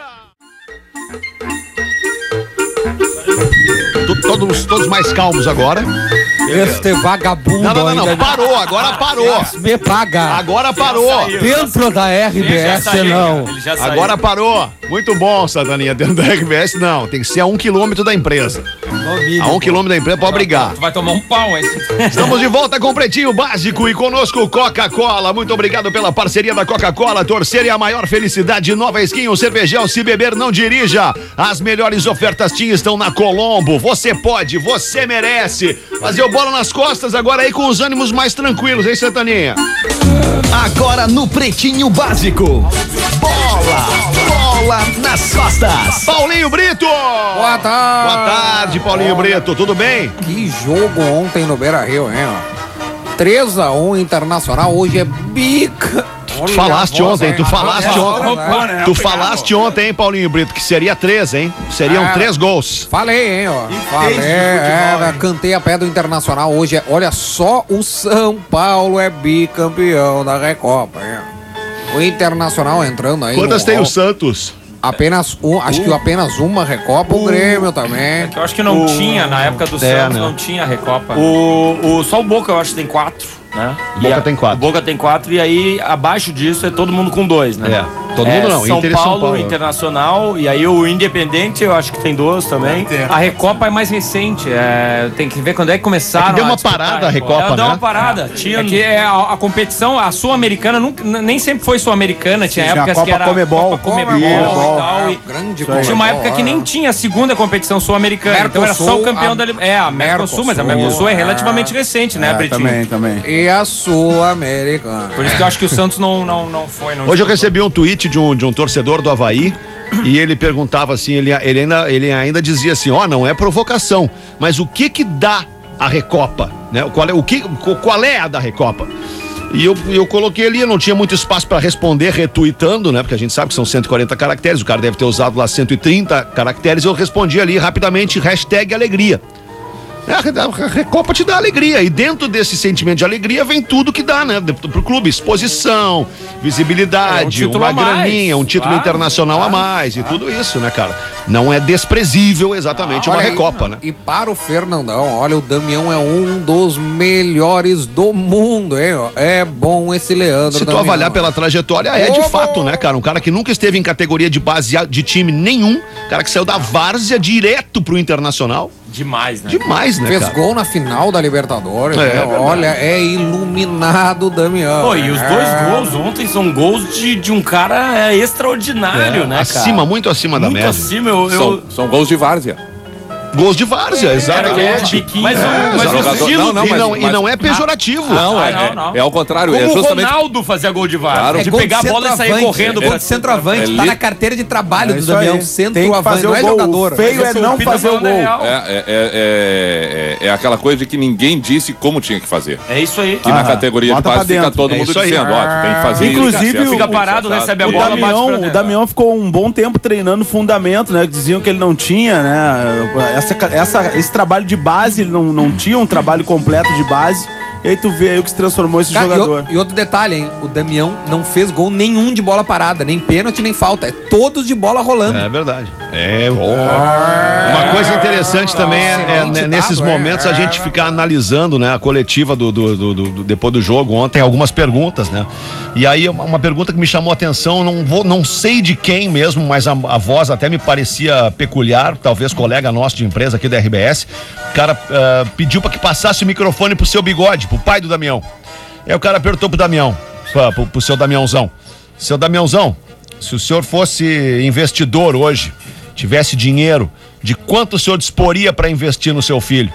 Speaker 1: Tu- Todos, todos mais calmos agora.
Speaker 8: Este vagabundo
Speaker 1: Não, não, não, não.
Speaker 8: ainda
Speaker 1: Parou, agora parou.
Speaker 8: me paga.
Speaker 1: Agora parou.
Speaker 8: Dentro da R B S, não.
Speaker 2: Ele já saiu.
Speaker 1: Agora parou. Muito bom, Santaninha. Dentro da R B S, não. Tem que ser a um quilômetro da empresa. A um quilômetro da empresa pode brigar.
Speaker 3: Tu vai tomar um pau, hein?
Speaker 1: Estamos de volta com o Pretinho Básico e conosco Coca-Cola. Muito obrigado pela parceria da Coca-Cola. Torcer é a maior felicidade. Nova Skin, o cervejão, se beber, não dirija. As melhores ofertas Tim estão na Colombo. Você pode, você merece. Fazer o bola nas costas agora aí com os ânimos mais tranquilos, hein, Santaninha?
Speaker 9: Agora no Pretinho Básico. Bola, bola nas costas.
Speaker 1: Paulinho Brito!
Speaker 7: Boa tarde.
Speaker 1: Boa tarde, Paulinho Brito. Tudo bem?
Speaker 7: Que jogo ontem no Beira-Rio, hein, ó. três a um Internacional, hoje é bica.
Speaker 1: Tu falaste ontem, tu falaste ontem.
Speaker 7: né?
Speaker 1: Tu falaste ontem, hein, Paulinho Brito, que seria três, hein? Seriam
Speaker 7: Ah.
Speaker 1: três gols.
Speaker 7: Falei, hein, ó. Falei, é, cantei a pé do Internacional hoje. É, olha só, o São Paulo é bicampeão da Recopa, hein. O Internacional entrando aí.
Speaker 1: Quantas
Speaker 7: no
Speaker 1: tem
Speaker 7: hall.
Speaker 1: o Santos?
Speaker 7: Apenas um, acho que apenas uma Recopa, o Grêmio também.
Speaker 2: Eu acho que não tinha, na época do
Speaker 1: É,
Speaker 2: Santos,
Speaker 1: né?
Speaker 2: não tinha Recopa. O, o, só o Boca, eu acho que tem quatro, né?
Speaker 1: Boca
Speaker 2: E a-
Speaker 1: tem quatro.
Speaker 2: O Boca tem quatro, e aí abaixo disso é todo mundo com dois, né?
Speaker 1: É, todo mundo não,
Speaker 2: São
Speaker 1: Inter e
Speaker 2: Paulo,
Speaker 1: São Paulo.
Speaker 2: Internacional, e aí o Independente eu acho que tem dois também.
Speaker 3: A Recopa é mais recente, é, tem que ver quando é que começaram.
Speaker 1: É que deu
Speaker 3: a
Speaker 1: uma
Speaker 3: disputar
Speaker 1: parada a
Speaker 3: Recopa.
Speaker 1: Recopa,
Speaker 2: Ela deu
Speaker 1: né?
Speaker 2: uma parada. Tinha
Speaker 3: É que é a, a competição, a sul-americana nunca- n- nem sempre foi sul-americana, tinha
Speaker 4: Sim, tinha a
Speaker 3: épocas que
Speaker 4: Copa
Speaker 3: era
Speaker 4: Comebol.
Speaker 3: Copa Comebol
Speaker 4: Comebol.
Speaker 3: e tal.
Speaker 7: É,
Speaker 3: e-
Speaker 7: grande
Speaker 3: Tinha uma época que nem
Speaker 7: Comebol,
Speaker 3: tinha a segunda competição sul-americana, então era só o
Speaker 7: Mercosul,
Speaker 3: campeão
Speaker 7: a-
Speaker 3: da... li- É, a Mercosul, mas a
Speaker 7: Mercosul,
Speaker 3: Mercosul é
Speaker 7: é.
Speaker 3: relativamente recente, né,
Speaker 4: É,
Speaker 3: Pretinho?
Speaker 4: também, também.
Speaker 7: é. E a Sul-Americana.
Speaker 3: Por isso que eu acho que o Santos não, não, não foi. Não
Speaker 1: Hoje eu
Speaker 3: disputou.
Speaker 1: recebi um tweet de um, de um torcedor do Avaí e ele perguntava assim, ele, ele, ainda, ele ainda dizia assim, ó, não é provocação, mas o que que dá a Recopa, né? Qual é, o que, qual é a da Recopa? E eu, eu coloquei ali, eu não tinha muito espaço para responder retweetando, né? Porque a gente sabe que são cento e quarenta caracteres, o cara deve ter usado lá cento e trinta caracteres, eu respondi ali rapidamente, hashtag alegria. É, a a Recopa te dá alegria. E dentro desse sentimento de alegria vem tudo que dá, né? Pro clube, exposição, visibilidade,
Speaker 2: É, um título
Speaker 1: uma
Speaker 2: a mais,
Speaker 1: graninha, um título
Speaker 2: claro,
Speaker 1: internacional a mais e tudo isso, né, cara? Não é desprezível exatamente uma
Speaker 7: Olha aí,
Speaker 1: Recopa, né?
Speaker 7: E para o Fernandão, olha, o Damião é um dos melhores do mundo, hein? ó. É bom esse Leandro
Speaker 1: Se tu
Speaker 7: Damião.
Speaker 1: avaliar pela trajetória, é de
Speaker 7: Como?
Speaker 1: fato, né, cara? Um cara que nunca esteve em categoria de base de time nenhum, cara que saiu da várzea direto pro Internacional.
Speaker 2: Demais, né?
Speaker 1: Demais, né,
Speaker 7: Fez
Speaker 1: cara?
Speaker 7: gol na final da Libertadores,
Speaker 1: É,
Speaker 7: né?
Speaker 1: é verdade.
Speaker 7: Olha, é iluminado o Damião.
Speaker 2: Pô, e os
Speaker 7: É.
Speaker 2: dois gols ontem são gols de, de um cara é, extraordinário, né, cara?
Speaker 1: Acima, muito acima da
Speaker 2: Muito
Speaker 1: média.
Speaker 2: acima, eu... eu...
Speaker 5: São, são gols de várzea.
Speaker 1: Gols de várzea,
Speaker 2: Cara, que é
Speaker 1: exatamente.
Speaker 2: biquinho. Mas, o- mas o
Speaker 5: jogador-
Speaker 2: estilo...
Speaker 5: não, não,
Speaker 1: e,
Speaker 5: mas-
Speaker 1: não, e
Speaker 5: mas-
Speaker 1: não é pejorativo.
Speaker 5: Não,
Speaker 2: Ah,
Speaker 5: é,
Speaker 2: não,
Speaker 5: é-
Speaker 2: não.
Speaker 5: é ao contrário.
Speaker 2: Como
Speaker 5: é
Speaker 2: o
Speaker 5: justamente.
Speaker 2: Ronaldo fazia gol de várzea.
Speaker 5: Claro.
Speaker 2: De
Speaker 5: É
Speaker 7: gol
Speaker 2: pegar a bola e sair
Speaker 7: centroavante,
Speaker 2: correndo.
Speaker 7: Gol
Speaker 2: pra-
Speaker 7: de centroavante,
Speaker 5: É
Speaker 7: tá
Speaker 5: li-
Speaker 7: na carteira de trabalho
Speaker 4: É
Speaker 7: do
Speaker 4: isso
Speaker 7: Damião,
Speaker 4: aí. Tem que
Speaker 7: centroavante,
Speaker 4: fazer
Speaker 7: não é
Speaker 4: o gol.
Speaker 7: jogador.
Speaker 4: O feio é
Speaker 2: Esse
Speaker 4: não
Speaker 2: o Pita
Speaker 4: fazer o
Speaker 2: falando é
Speaker 4: gol.
Speaker 2: real.
Speaker 5: É, é, é, é, é aquela coisa de que ninguém disse como tinha que fazer.
Speaker 2: É isso aí.
Speaker 5: Que na categoria de
Speaker 4: bota pra
Speaker 5: base fica
Speaker 4: dentro.
Speaker 5: todo
Speaker 1: É
Speaker 5: mundo
Speaker 1: isso aí.
Speaker 5: dizendo, ó, tu tem que fazer isso.
Speaker 4: Inclusive,
Speaker 5: cacete,
Speaker 2: Fica
Speaker 5: tem que
Speaker 2: parado,
Speaker 5: acertar.
Speaker 2: recebe a
Speaker 4: O
Speaker 2: bola, bate pra
Speaker 4: Damião,
Speaker 2: dentro.
Speaker 4: o Damião ficou um bom tempo treinando fundamento, né? Diziam que ele não tinha, né? Essa, essa, esse trabalho de base, ele não, não tinha um trabalho completo de base. E aí tu vê aí o que se transformou esse
Speaker 7: Cara, e,
Speaker 4: jogador.
Speaker 7: o- e outro detalhe, hein? O Damião não fez gol nenhum de bola parada, nem pênalti, nem falta. É todos de bola rolando.
Speaker 1: É verdade. É, ó. Uma coisa interessante também é, é, né,
Speaker 7: Excelente
Speaker 1: nesses
Speaker 7: dado, é.
Speaker 1: momentos a gente ficar analisando, né, a coletiva do, do, do- do- do- depois do jogo ontem, algumas perguntas, né? E aí uma, uma pergunta que me chamou a atenção, não vou, não sei de quem mesmo, mas a, a voz até me parecia peculiar, talvez colega nosso de empresa aqui da R B S. O cara ah, pediu para que passasse o microfone pro seu bigode, pro pai do Damião. Aí o cara perguntou pro Damião, pra, pro, pro seu Damiãozão. Seu Damiãozão, se o senhor fosse investidor hoje tivesse dinheiro, de quanto o senhor disporia para investir no seu filho?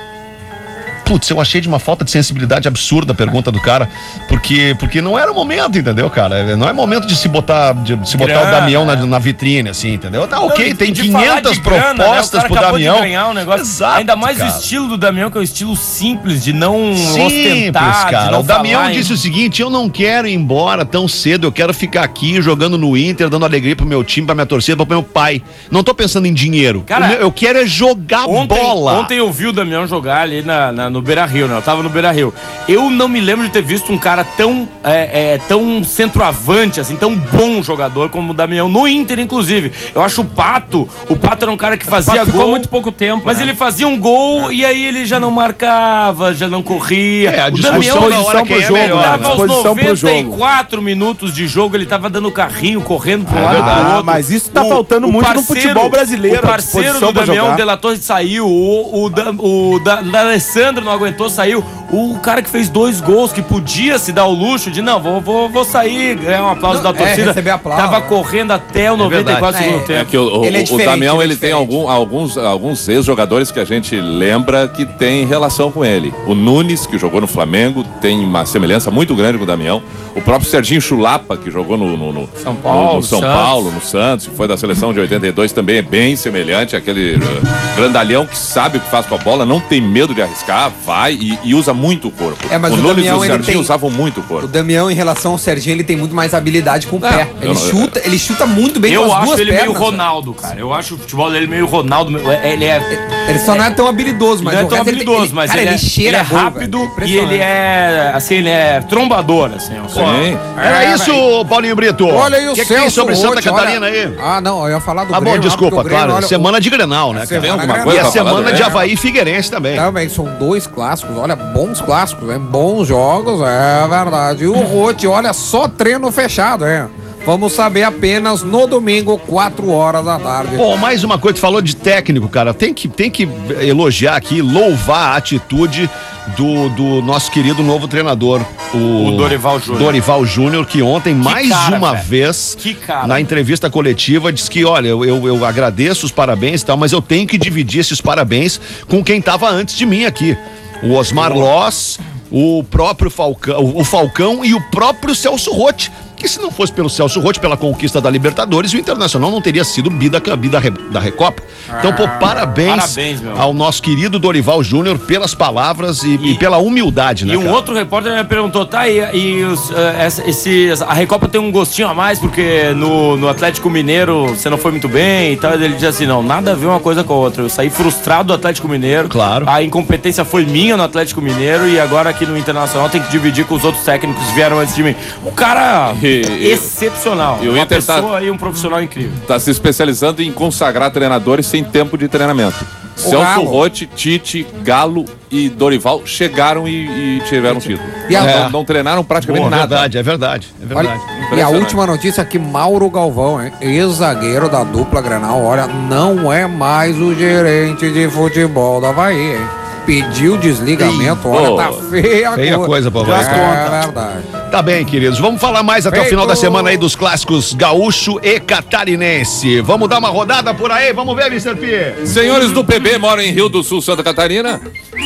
Speaker 1: Putz, eu achei de uma falta de sensibilidade absurda a pergunta do cara, porque, porque não era o momento, entendeu, cara? Não é momento de se botar, de se botar
Speaker 2: Grana,
Speaker 1: o Damião na,
Speaker 2: é.
Speaker 1: na vitrine, assim, entendeu? Tá ok,
Speaker 2: Não,
Speaker 1: tem
Speaker 2: de falar
Speaker 1: quinhentas
Speaker 2: de grana,
Speaker 1: propostas
Speaker 2: né? O cara
Speaker 1: pro
Speaker 2: acabou de
Speaker 1: Damião.
Speaker 2: ganhar um negócio.
Speaker 1: Exato,
Speaker 2: Ainda mais
Speaker 1: cara.
Speaker 2: o estilo do Damião, que é o estilo simples, de não
Speaker 1: Simples,
Speaker 2: ostentar, de
Speaker 1: cara.
Speaker 2: não
Speaker 1: O Damião
Speaker 2: falar em-
Speaker 1: disse o seguinte: eu não quero ir embora tão cedo, eu quero ficar aqui jogando no Inter, dando alegria pro meu time, pra minha torcida, pro meu pai. Não tô pensando em dinheiro.
Speaker 2: Cara,
Speaker 1: O meu- eu quero é jogar
Speaker 2: Ontem,
Speaker 1: bola.
Speaker 2: ontem eu vi o Damião jogar ali na, na- no Beira-Rio, né? Eu tava no Beira-Rio. Eu não me lembro de ter visto um cara tão, é, é, tão centroavante, assim, tão bom jogador como o Damião, no Inter, inclusive. Eu acho o Pato, o Pato era um cara que fazia
Speaker 3: Pato ficou
Speaker 2: gol.
Speaker 3: muito pouco tempo,
Speaker 2: Mas
Speaker 3: né?
Speaker 2: ele fazia um gol e aí ele já não marcava, já não corria.
Speaker 1: É, a
Speaker 2: o
Speaker 1: discussão
Speaker 2: Damião
Speaker 1: da hora quem é
Speaker 4: pro jogo,
Speaker 1: melhor,
Speaker 4: né?
Speaker 2: tava aos
Speaker 4: Disposição pro
Speaker 2: noventa e
Speaker 4: jogo.
Speaker 2: quatro minutos de jogo, ele tava dando carrinho, correndo pro lado e pro
Speaker 4: Ah,
Speaker 2: outro.
Speaker 4: mas isso tá faltando muito no futebol brasileiro,
Speaker 2: O
Speaker 4: a
Speaker 2: parceiro
Speaker 4: disposição
Speaker 2: do
Speaker 4: pra
Speaker 2: Damião,
Speaker 4: jogar.
Speaker 2: o De La Torre, saiu. O, o, da, o da, da Alessandro não aguentou, saiu. O cara que fez dois gols, que podia se dar o luxo de, não, vou, vou, vou sair, ganhar um aplauso da
Speaker 7: é,
Speaker 2: torcida.
Speaker 7: receber aplauso,
Speaker 2: Tava
Speaker 7: né?
Speaker 2: correndo até o noventa e quatro
Speaker 7: verdade.
Speaker 2: segundo
Speaker 7: É,
Speaker 2: tempo.
Speaker 5: É que o, o,
Speaker 7: Ele é
Speaker 5: o
Speaker 7: diferente,
Speaker 5: Damião,
Speaker 7: ele é
Speaker 5: ele tem
Speaker 7: diferente.
Speaker 5: algum, alguns, alguns ex-jogadores que a gente lembra que tem relação com ele. O Nunes, que jogou no Flamengo, tem uma semelhança muito grande com o Damião. O próprio Serginho Chulapa, que jogou no, no, no
Speaker 2: São Paulo,
Speaker 5: no, no São
Speaker 2: Santos.
Speaker 5: Paulo, no Santos, que foi da seleção de oitenta e dois, também é bem semelhante àquele uh, grandalhão que sabe o que faz com a bola, não tem medo de arriscar, vai e, e usa muito o corpo.
Speaker 7: É, mas
Speaker 5: o
Speaker 7: o
Speaker 5: Nunes
Speaker 7: Damião,
Speaker 5: e o
Speaker 7: ele
Speaker 5: Serginho
Speaker 7: tem-
Speaker 5: usavam muito o
Speaker 7: O
Speaker 5: corpo.
Speaker 7: Damião, em relação ao Serginho, ele tem muito mais habilidade com o pé.
Speaker 5: eu
Speaker 7: Ele
Speaker 5: não-
Speaker 7: chuta, ele chuta muito bem com
Speaker 2: Eu
Speaker 7: as
Speaker 2: acho
Speaker 7: duas
Speaker 2: ele
Speaker 7: pernas.
Speaker 2: meio Ronaldo, cara. Eu acho o futebol dele meio Ronaldo. meio- Ele é.
Speaker 7: Ele só não é tão habilidoso, mas
Speaker 2: não é
Speaker 7: o
Speaker 2: tão
Speaker 7: resto ele-
Speaker 2: habilidoso,
Speaker 7: ele-
Speaker 2: mas
Speaker 7: cara,
Speaker 2: ele,
Speaker 7: ele
Speaker 2: é,
Speaker 7: cheira
Speaker 2: ele é
Speaker 7: gol,
Speaker 2: rápido
Speaker 7: velho.
Speaker 2: e ele é, assim, ele é trombador, assim. ó.
Speaker 5: Sim.
Speaker 1: Era
Speaker 7: É,
Speaker 1: isso, Paulinho Brito.
Speaker 7: Olha aí o
Speaker 1: que que tem
Speaker 7: Celso
Speaker 1: sobre Santa
Speaker 7: Roth,
Speaker 1: Catarina
Speaker 7: olha-
Speaker 1: aí?
Speaker 7: Ah, não, eu ia falar do
Speaker 1: Tá bom,
Speaker 7: Grêmio,
Speaker 1: desculpa,
Speaker 7: porque o Grêmio,
Speaker 1: claro.
Speaker 7: olha,
Speaker 1: Semana de Grenal, né,
Speaker 5: Tem
Speaker 1: cara?
Speaker 5: alguma
Speaker 7: Grenal.
Speaker 5: coisa
Speaker 1: E a
Speaker 5: pra falar
Speaker 1: semana
Speaker 5: do
Speaker 1: de
Speaker 5: Grêmio?
Speaker 1: Avaí e Figueirense também.
Speaker 7: Também são dois clássicos, olha, bons clássicos, hein? Bons jogos, é verdade. E o Roth, olha, só treino fechado, hein? Vamos saber apenas no domingo, quatro horas da tarde.
Speaker 1: Bom, mais uma coisa, tu falou de técnico, cara. Tem que, tem que elogiar aqui, louvar a atitude do, do nosso querido novo treinador, o,
Speaker 2: O Dorival Júnior.
Speaker 1: Dorival Júnior, que ontem, mais
Speaker 2: cara,
Speaker 1: uma
Speaker 2: velho.
Speaker 1: vez,
Speaker 2: Que cara.
Speaker 1: na entrevista coletiva, disse que, olha, eu, eu, eu agradeço os parabéns e tal, mas eu tenho que dividir esses parabéns com quem estava antes de mim aqui. O Osmar Loss, o próprio Falcão, o Falcão e o próprio Celso Roth. Que se não fosse pelo Celso Roth, pela conquista da Libertadores, o Internacional não teria sido bi da, bi da, da Recopa. Então, pô, parabéns,
Speaker 2: parabéns, meu.
Speaker 1: ao nosso querido Dorival Júnior pelas palavras e, e pela humildade, né,
Speaker 2: E um
Speaker 1: cara?
Speaker 2: outro repórter me perguntou, tá, e, e os, eh, essa- esse, a Recopa tem um gostinho a mais, porque no, no Atlético Mineiro você não foi muito bem e tal. Ele disse assim, não, nada a ver uma coisa com a outra. Eu saí frustrado do Atlético Mineiro.
Speaker 1: Claro.
Speaker 2: A incompetência foi minha no Atlético Mineiro e agora aqui no Internacional tem que dividir com os outros técnicos que vieram antes de mim. Um cara
Speaker 5: E- e-
Speaker 2: excepcional.
Speaker 5: e o
Speaker 2: uma
Speaker 5: Inter tá-
Speaker 2: pessoa e um profissional incrível.
Speaker 5: Está se especializando em consagrar treinadores sem tempo de treinamento. Celso
Speaker 7: Galo.
Speaker 5: Roth, Tite, Galo e Dorival chegaram e, e tiveram título.
Speaker 7: E a-
Speaker 5: não,
Speaker 1: É.
Speaker 5: não treinaram praticamente
Speaker 1: Boa,
Speaker 5: nada.
Speaker 1: verdade, é verdade, é
Speaker 7: Olha,
Speaker 1: verdade.
Speaker 7: e a
Speaker 5: Impressionante.
Speaker 7: última notícia aqui, Mauro Galvão, hein? Ex-zagueiro da dupla Grenal, olha, não é mais o gerente de futebol do Avaí, hein? Pediu desligamento, olha,
Speaker 5: pô.
Speaker 7: tá feia a
Speaker 1: Feia coisa pra Avaí.
Speaker 7: É verdade.
Speaker 1: Tá bem, queridos. Vamos falar mais até o
Speaker 7: Feito.
Speaker 1: final da semana aí dos clássicos gaúcho e catarinense. Vamos dar uma rodada por aí? Vamos ver, mister P.
Speaker 5: Senhores do P B moram em Rio do Sul, Santa Catarina.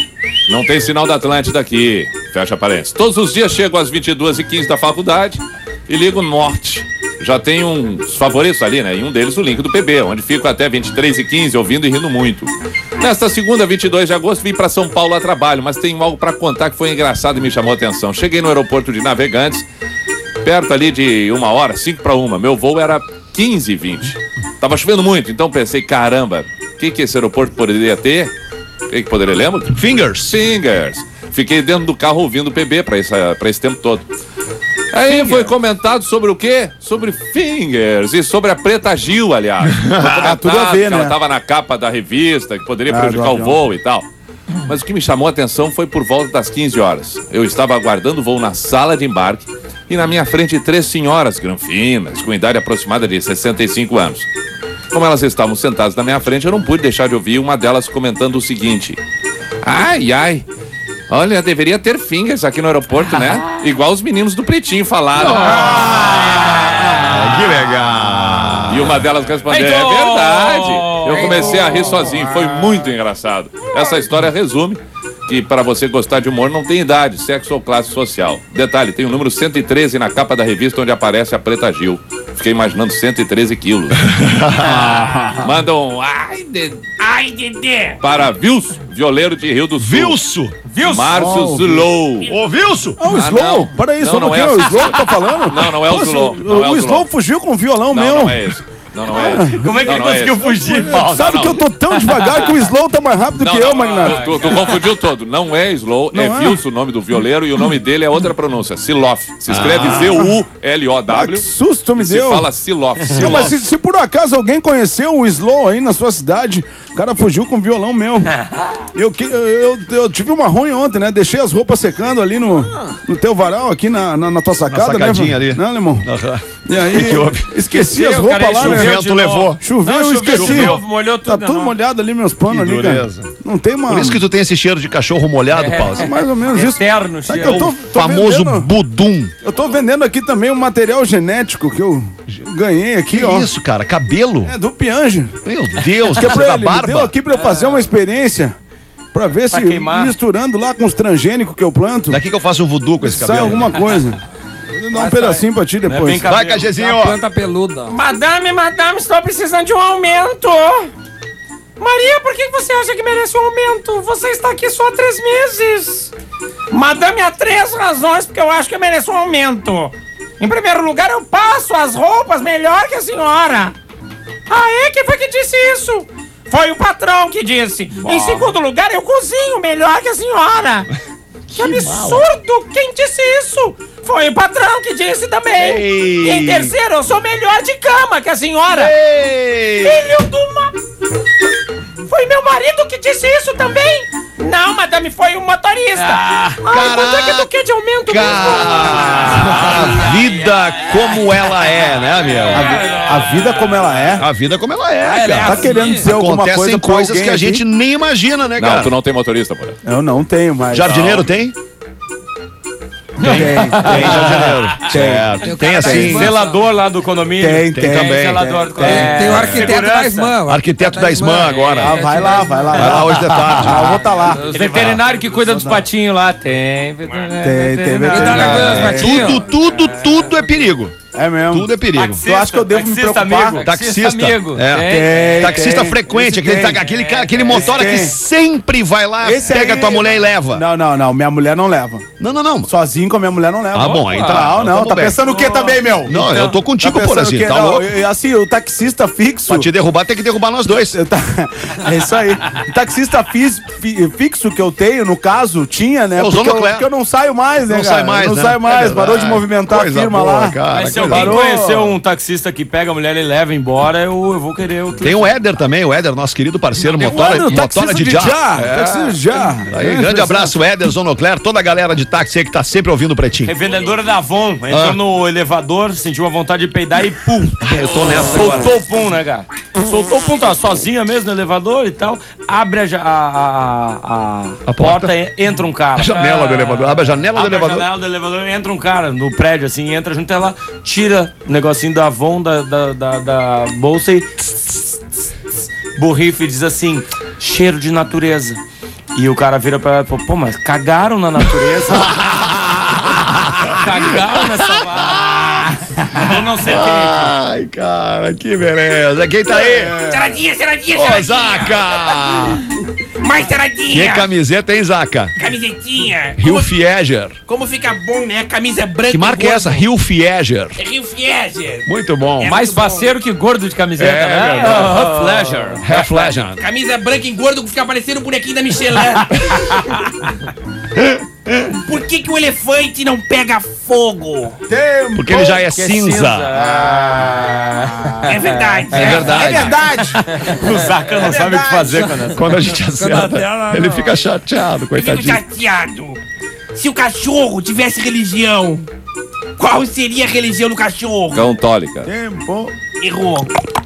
Speaker 5: Não tem sinal da Atlântida aqui. Fecha parênteses. Todos os dias chego às vinte e duas e quinze da faculdade e ligo Norte. Já tem uns favoritos ali, né? E um deles o link do P B, onde fico até vinte e três e quinze ouvindo e rindo muito. Nesta segunda, vinte e dois de agosto, vim para São Paulo a trabalho, mas tenho algo para contar que foi engraçado e me chamou a atenção. Cheguei no aeroporto de Navegantes, perto ali de uma hora, cinco para uma. Meu voo era quinze e vinte. Tava chovendo muito, então pensei, caramba, o que que esse aeroporto poderia ter? O que que poderia, lembra?
Speaker 1: Fingers.
Speaker 5: Fingers. Fiquei dentro do carro ouvindo o P B para esse, pra esse tempo todo. Aí foi comentado sobre o quê? Sobre Fingers e sobre a Preta Gil, aliás. Foi comentado
Speaker 4: tudo a ver,
Speaker 5: que
Speaker 4: né?
Speaker 5: Ela tava na capa da revista, que poderia
Speaker 4: Ah,
Speaker 5: prejudicar
Speaker 4: do
Speaker 5: o
Speaker 4: avião.
Speaker 5: voo e tal. Mas o que me chamou a atenção foi por volta das quinze horas. Eu estava aguardando o voo na sala de embarque e na minha frente três senhoras granfinas, com idade aproximada de sessenta e cinco anos. Como elas estavam sentadas na minha frente, eu não pude deixar de ouvir uma delas comentando o seguinte: ai, ai, olha, deveria ter Fingers aqui no aeroporto, né? Igual os meninos do Pretinho falaram.
Speaker 1: Ah, que legal.
Speaker 5: E uma delas respondeu: é
Speaker 2: Heitor!
Speaker 5: verdade. Eu comecei a rir sozinho, foi muito engraçado. Essa história resume que para você gostar de humor não tem idade, sexo ou classe social. Detalhe, tem o número cento e treze na capa da revista onde aparece a Preta Gil. Fiquei imaginando cento e treze quilos. Manda um ai, de...
Speaker 6: Ai, Dedê.
Speaker 5: para Vilso, violeiro de Rio do Sul.
Speaker 1: Vilso!
Speaker 3: Viu?
Speaker 5: Márcio
Speaker 4: Oh,
Speaker 5: Slow.
Speaker 1: Ô, Vilso!
Speaker 4: Ah, o
Speaker 5: Ah,
Speaker 4: Slow?
Speaker 5: não.
Speaker 4: Para aí,
Speaker 5: Não,
Speaker 4: só
Speaker 5: não
Speaker 4: um
Speaker 5: é
Speaker 4: pouquinho,
Speaker 5: assim.
Speaker 4: o Slow que tá falando?
Speaker 5: Não, não é o
Speaker 4: Pô,
Speaker 5: Slow.
Speaker 4: O,
Speaker 5: Não é o
Speaker 4: o
Speaker 5: Slow.
Speaker 4: Slow fugiu com o violão
Speaker 5: Não,
Speaker 4: meu.
Speaker 5: não é esse. Não, não é esse.
Speaker 3: Como é que
Speaker 5: Não,
Speaker 3: ele
Speaker 5: não é
Speaker 3: conseguiu
Speaker 5: esse.
Speaker 3: fugir, Paulo?
Speaker 4: Sabe
Speaker 5: não.
Speaker 4: que eu tô tão devagar que o Slow tá mais rápido
Speaker 5: Não,
Speaker 4: que
Speaker 5: não,
Speaker 4: eu, Magnata.
Speaker 5: Tu, tu confundiu todo. Não é Slow,
Speaker 4: Não
Speaker 5: é
Speaker 4: é?
Speaker 5: Vilso o nome do violeiro e o nome dele é outra pronúncia, Silof. Se escreve Z U L O
Speaker 4: Ah,
Speaker 5: W.
Speaker 4: que susto me
Speaker 5: e se
Speaker 4: deu.
Speaker 5: fala Silof.
Speaker 4: Não, mas se, se por acaso alguém conheceu o Slow aí na sua cidade, o cara fugiu com o violão meu. Eu, que- eu, eu, eu tive uma ruim ontem, né? Deixei as roupas secando ali no, no teu varal, aqui na, na, na tua sacada, né?
Speaker 1: sacadinha ali.
Speaker 4: Não, alemão? E aí,
Speaker 1: que houve?
Speaker 4: esqueci
Speaker 3: Choveu,
Speaker 4: as roupas
Speaker 3: cara,
Speaker 4: lá,
Speaker 1: O
Speaker 4: né?
Speaker 3: choveu.
Speaker 1: vento
Speaker 3: de novo.
Speaker 1: levou.
Speaker 4: Choveu,
Speaker 3: Não,
Speaker 4: eu
Speaker 3: choveu,
Speaker 4: esqueci.
Speaker 3: choveu, molhou
Speaker 4: Tá
Speaker 3: tudo,
Speaker 4: tudo
Speaker 3: não.
Speaker 4: molhado ali, meus panos
Speaker 1: Que
Speaker 4: ali, cara.
Speaker 1: dureza.
Speaker 4: Não tem uma...
Speaker 1: Por isso que tu tem esse cheiro de cachorro molhado, Paulo.
Speaker 4: É mais ou menos isso.
Speaker 3: Eterno,
Speaker 4: Sabe que
Speaker 3: cheiro.
Speaker 4: eu tô,
Speaker 1: O
Speaker 4: tô
Speaker 1: famoso
Speaker 4: vendendo-
Speaker 1: budum.
Speaker 4: Eu tô vendendo aqui também um material genético que eu ganhei aqui,
Speaker 1: Que
Speaker 4: ó.
Speaker 1: isso, cara? Cabelo?
Speaker 4: É do Piange.
Speaker 1: Meu Deus,
Speaker 4: Que
Speaker 1: que
Speaker 4: é pra
Speaker 1: da
Speaker 4: ele, me deu
Speaker 1: barba.
Speaker 4: aqui pra eu fazer uma experiência. Pra ver
Speaker 3: Pra
Speaker 4: se
Speaker 3: queimar.
Speaker 4: misturando lá com os transgênicos que eu planto,
Speaker 1: Daqui que eu faço um voodoo com esse
Speaker 4: sai
Speaker 1: cabelo.
Speaker 4: alguma coisa. Vou dar um pedacinho pra ti
Speaker 3: bem
Speaker 4: depois.
Speaker 3: cabelo.
Speaker 1: Vai, Cagezinho,
Speaker 7: Uma
Speaker 1: ó.
Speaker 7: planta peluda.
Speaker 6: Madame, madame, estou precisando de um aumento. Maria, por que você acha que merece um aumento? Você está aqui só há três meses. Madame, há três razões porque eu acho que eu mereço um aumento. Em primeiro lugar, eu passo as roupas melhor que a senhora. Ah, é? Quem foi que disse isso? Foi o patrão que disse. Em segundo lugar, eu cozinho melhor que a senhora. Que absurdo! Quem disse isso? Foi o patrão que disse também.
Speaker 1: Ei.
Speaker 6: E em terceiro, eu sou melhor de cama que a senhora.
Speaker 1: Ei!
Speaker 6: Filho de uma... Foi meu marido que disse isso também? Não, madame, foi o motorista.
Speaker 1: Ah,
Speaker 6: Ai, quanto é que tu quer de aumento
Speaker 1: Cara, a vida como ela é, né, meu?
Speaker 4: A vida como ela é.
Speaker 1: A vida como ela é,
Speaker 4: Tá
Speaker 1: cara.
Speaker 4: querendo dizer alguma
Speaker 1: Acontecem
Speaker 4: coisa pra
Speaker 1: coisas
Speaker 4: alguém
Speaker 1: que a
Speaker 4: aqui?
Speaker 1: gente nem imagina, né,
Speaker 5: Não,
Speaker 1: cara?
Speaker 5: tu não tem motorista, porra.
Speaker 4: Eu não tenho mais.
Speaker 1: Jardineiro tem?
Speaker 4: Tem,
Speaker 1: Tem jardineiro.
Speaker 4: Tem.
Speaker 1: Certo. Tem assim.
Speaker 3: Zelador lá do condomínio.
Speaker 4: Tem,
Speaker 1: Tem
Speaker 4: tem.
Speaker 1: também.
Speaker 3: Zelador do
Speaker 7: Tem,
Speaker 3: condomínio.
Speaker 7: tem o arquiteto
Speaker 3: Segurança.
Speaker 7: da Ismã. o
Speaker 1: Arquiteto da Ismã agora.
Speaker 4: Ah, vai lá, vai lá.
Speaker 1: Vai lá hoje de tarde.
Speaker 4: Ah, eu vou tá lá.
Speaker 3: Veterinário que cuida dos patinhos lá. Tem.
Speaker 4: Tem, tem
Speaker 7: E dá
Speaker 4: veterinário.
Speaker 7: na coisa dos patinhos.
Speaker 1: Tudo, tudo, tudo é perigo.
Speaker 4: É mesmo.
Speaker 1: Tudo é perigo.
Speaker 4: Tu acha que eu devo me
Speaker 3: taxista
Speaker 4: preocupar?
Speaker 3: amigo.
Speaker 1: Taxista.
Speaker 3: amigo.
Speaker 1: É.
Speaker 4: Tem,
Speaker 1: Taxista
Speaker 4: tem.
Speaker 1: frequente,
Speaker 4: Esse
Speaker 1: aquele,
Speaker 4: tem.
Speaker 1: ta- aquele, cara, aquele motora
Speaker 4: Esse
Speaker 1: que
Speaker 4: tem.
Speaker 1: sempre vai lá,
Speaker 4: Esse
Speaker 1: pega
Speaker 4: aí-
Speaker 1: tua mulher e leva.
Speaker 4: Não, não, não. Minha mulher não leva.
Speaker 1: Não, não, não.
Speaker 4: Sozinho com a minha mulher não leva.
Speaker 1: Ah, bom, aí tá.
Speaker 4: Não, não.
Speaker 1: Tamo
Speaker 4: Tá
Speaker 1: bem.
Speaker 4: pensando o que também, meu?
Speaker 1: Não, eu tô contigo,
Speaker 4: Tá pensando o
Speaker 1: Porazinho,
Speaker 4: quê?
Speaker 1: tá
Speaker 4: Não,
Speaker 1: louco?
Speaker 4: eu- assim, o taxista fixo...
Speaker 1: Pra te derrubar, tem que derrubar nós dois.
Speaker 4: Eu tá- É isso aí. O taxista fis- fi- fixo que eu tenho, no caso, tinha, né?
Speaker 1: É o
Speaker 4: Porque eu,
Speaker 1: Zonocler.
Speaker 4: porque eu não saio mais, né,
Speaker 1: Não
Speaker 4: cara?
Speaker 1: sai mais,
Speaker 4: Não
Speaker 1: né?
Speaker 4: sai mais,
Speaker 1: É
Speaker 4: parou de
Speaker 1: verdade.
Speaker 4: movimentar
Speaker 1: Coisa
Speaker 4: a firma
Speaker 1: boa,
Speaker 4: lá.
Speaker 1: cara.
Speaker 3: Mas se
Speaker 1: coisa
Speaker 3: alguém
Speaker 4: Parou.
Speaker 3: conheceu um taxista que pega a mulher e leva embora, eu, eu vou querer o
Speaker 1: Tem o Éder também, o Éder, nosso querido parceiro, motora,
Speaker 4: Mano,
Speaker 1: motora
Speaker 4: taxista
Speaker 1: de
Speaker 4: de
Speaker 1: já.
Speaker 4: já.
Speaker 1: É.
Speaker 4: Taxista de já.
Speaker 1: Aí,
Speaker 4: É,
Speaker 1: grande
Speaker 4: é,
Speaker 1: abraço, Éder, Zonocler, toda a galera de táxi aí que tá sempre ouvindo o Pretinho.
Speaker 3: Revendedora da Avon. Entrou
Speaker 1: Ah.
Speaker 3: no elevador, sentiu uma vontade de peidar e pum.
Speaker 1: Eu tô nessa
Speaker 3: Soltou o pum, né, cara? Soltou o pum, tá sozinha mesmo no elevador e tal. Abre a, ja- a, a, a,
Speaker 1: A porta.
Speaker 3: porta, e entra um cara.
Speaker 1: A janela do elevador. Abre a janela do
Speaker 3: Abre a
Speaker 1: elevador.
Speaker 3: janela do elevador, entra um cara no prédio, assim, entra junto, ela tira o negocinho da Avon da, da, da, da bolsa e borrifa e diz assim, cheiro de natureza. E o cara vira pra ela e fala, pô, mas cagaram na natureza? Cagaram nessa vaga. Eu não sei quem.
Speaker 1: Ai, cara, que beleza. Quem tá aí?
Speaker 6: Saradinha, saradinha,
Speaker 1: Ô,
Speaker 6: saradinha.
Speaker 1: Zaca!
Speaker 6: Mais
Speaker 1: Que
Speaker 6: saradinha.
Speaker 1: camiseta, hein, Zaca?
Speaker 6: Camisetinha.
Speaker 1: Rio
Speaker 6: Como,
Speaker 1: Fieger.
Speaker 6: como fica bom, né? Camisa branca.
Speaker 1: Que marca
Speaker 6: e
Speaker 1: é
Speaker 6: gordo.
Speaker 1: essa? Rio Fieger.
Speaker 6: É Rio Fieger.
Speaker 1: Muito bom.
Speaker 6: É.
Speaker 3: Mais
Speaker 6: muito bom.
Speaker 3: faceiro que gordo de camiseta,
Speaker 1: É,
Speaker 3: né?
Speaker 1: verdade.
Speaker 3: Hot Pleasure.
Speaker 1: Half Legend.
Speaker 6: Camisa branca e gordo que fica parecendo o bonequinho da Michelin. Por que que o elefante não pega fogo?
Speaker 4: Tempo.
Speaker 1: Porque ele já é
Speaker 3: Que é
Speaker 1: cinza.
Speaker 3: Ah.
Speaker 6: É verdade.
Speaker 1: É verdade.
Speaker 4: É verdade.
Speaker 3: O Zaca não sabe o que fazer com essa.
Speaker 1: Quando a gente acerta, ele fica chateado,
Speaker 6: Eu fico
Speaker 1: coitadinho.
Speaker 6: chateado. Se o cachorro tivesse religião, qual seria a religião do cachorro?
Speaker 5: Católica.
Speaker 4: Tempo.
Speaker 6: Errou.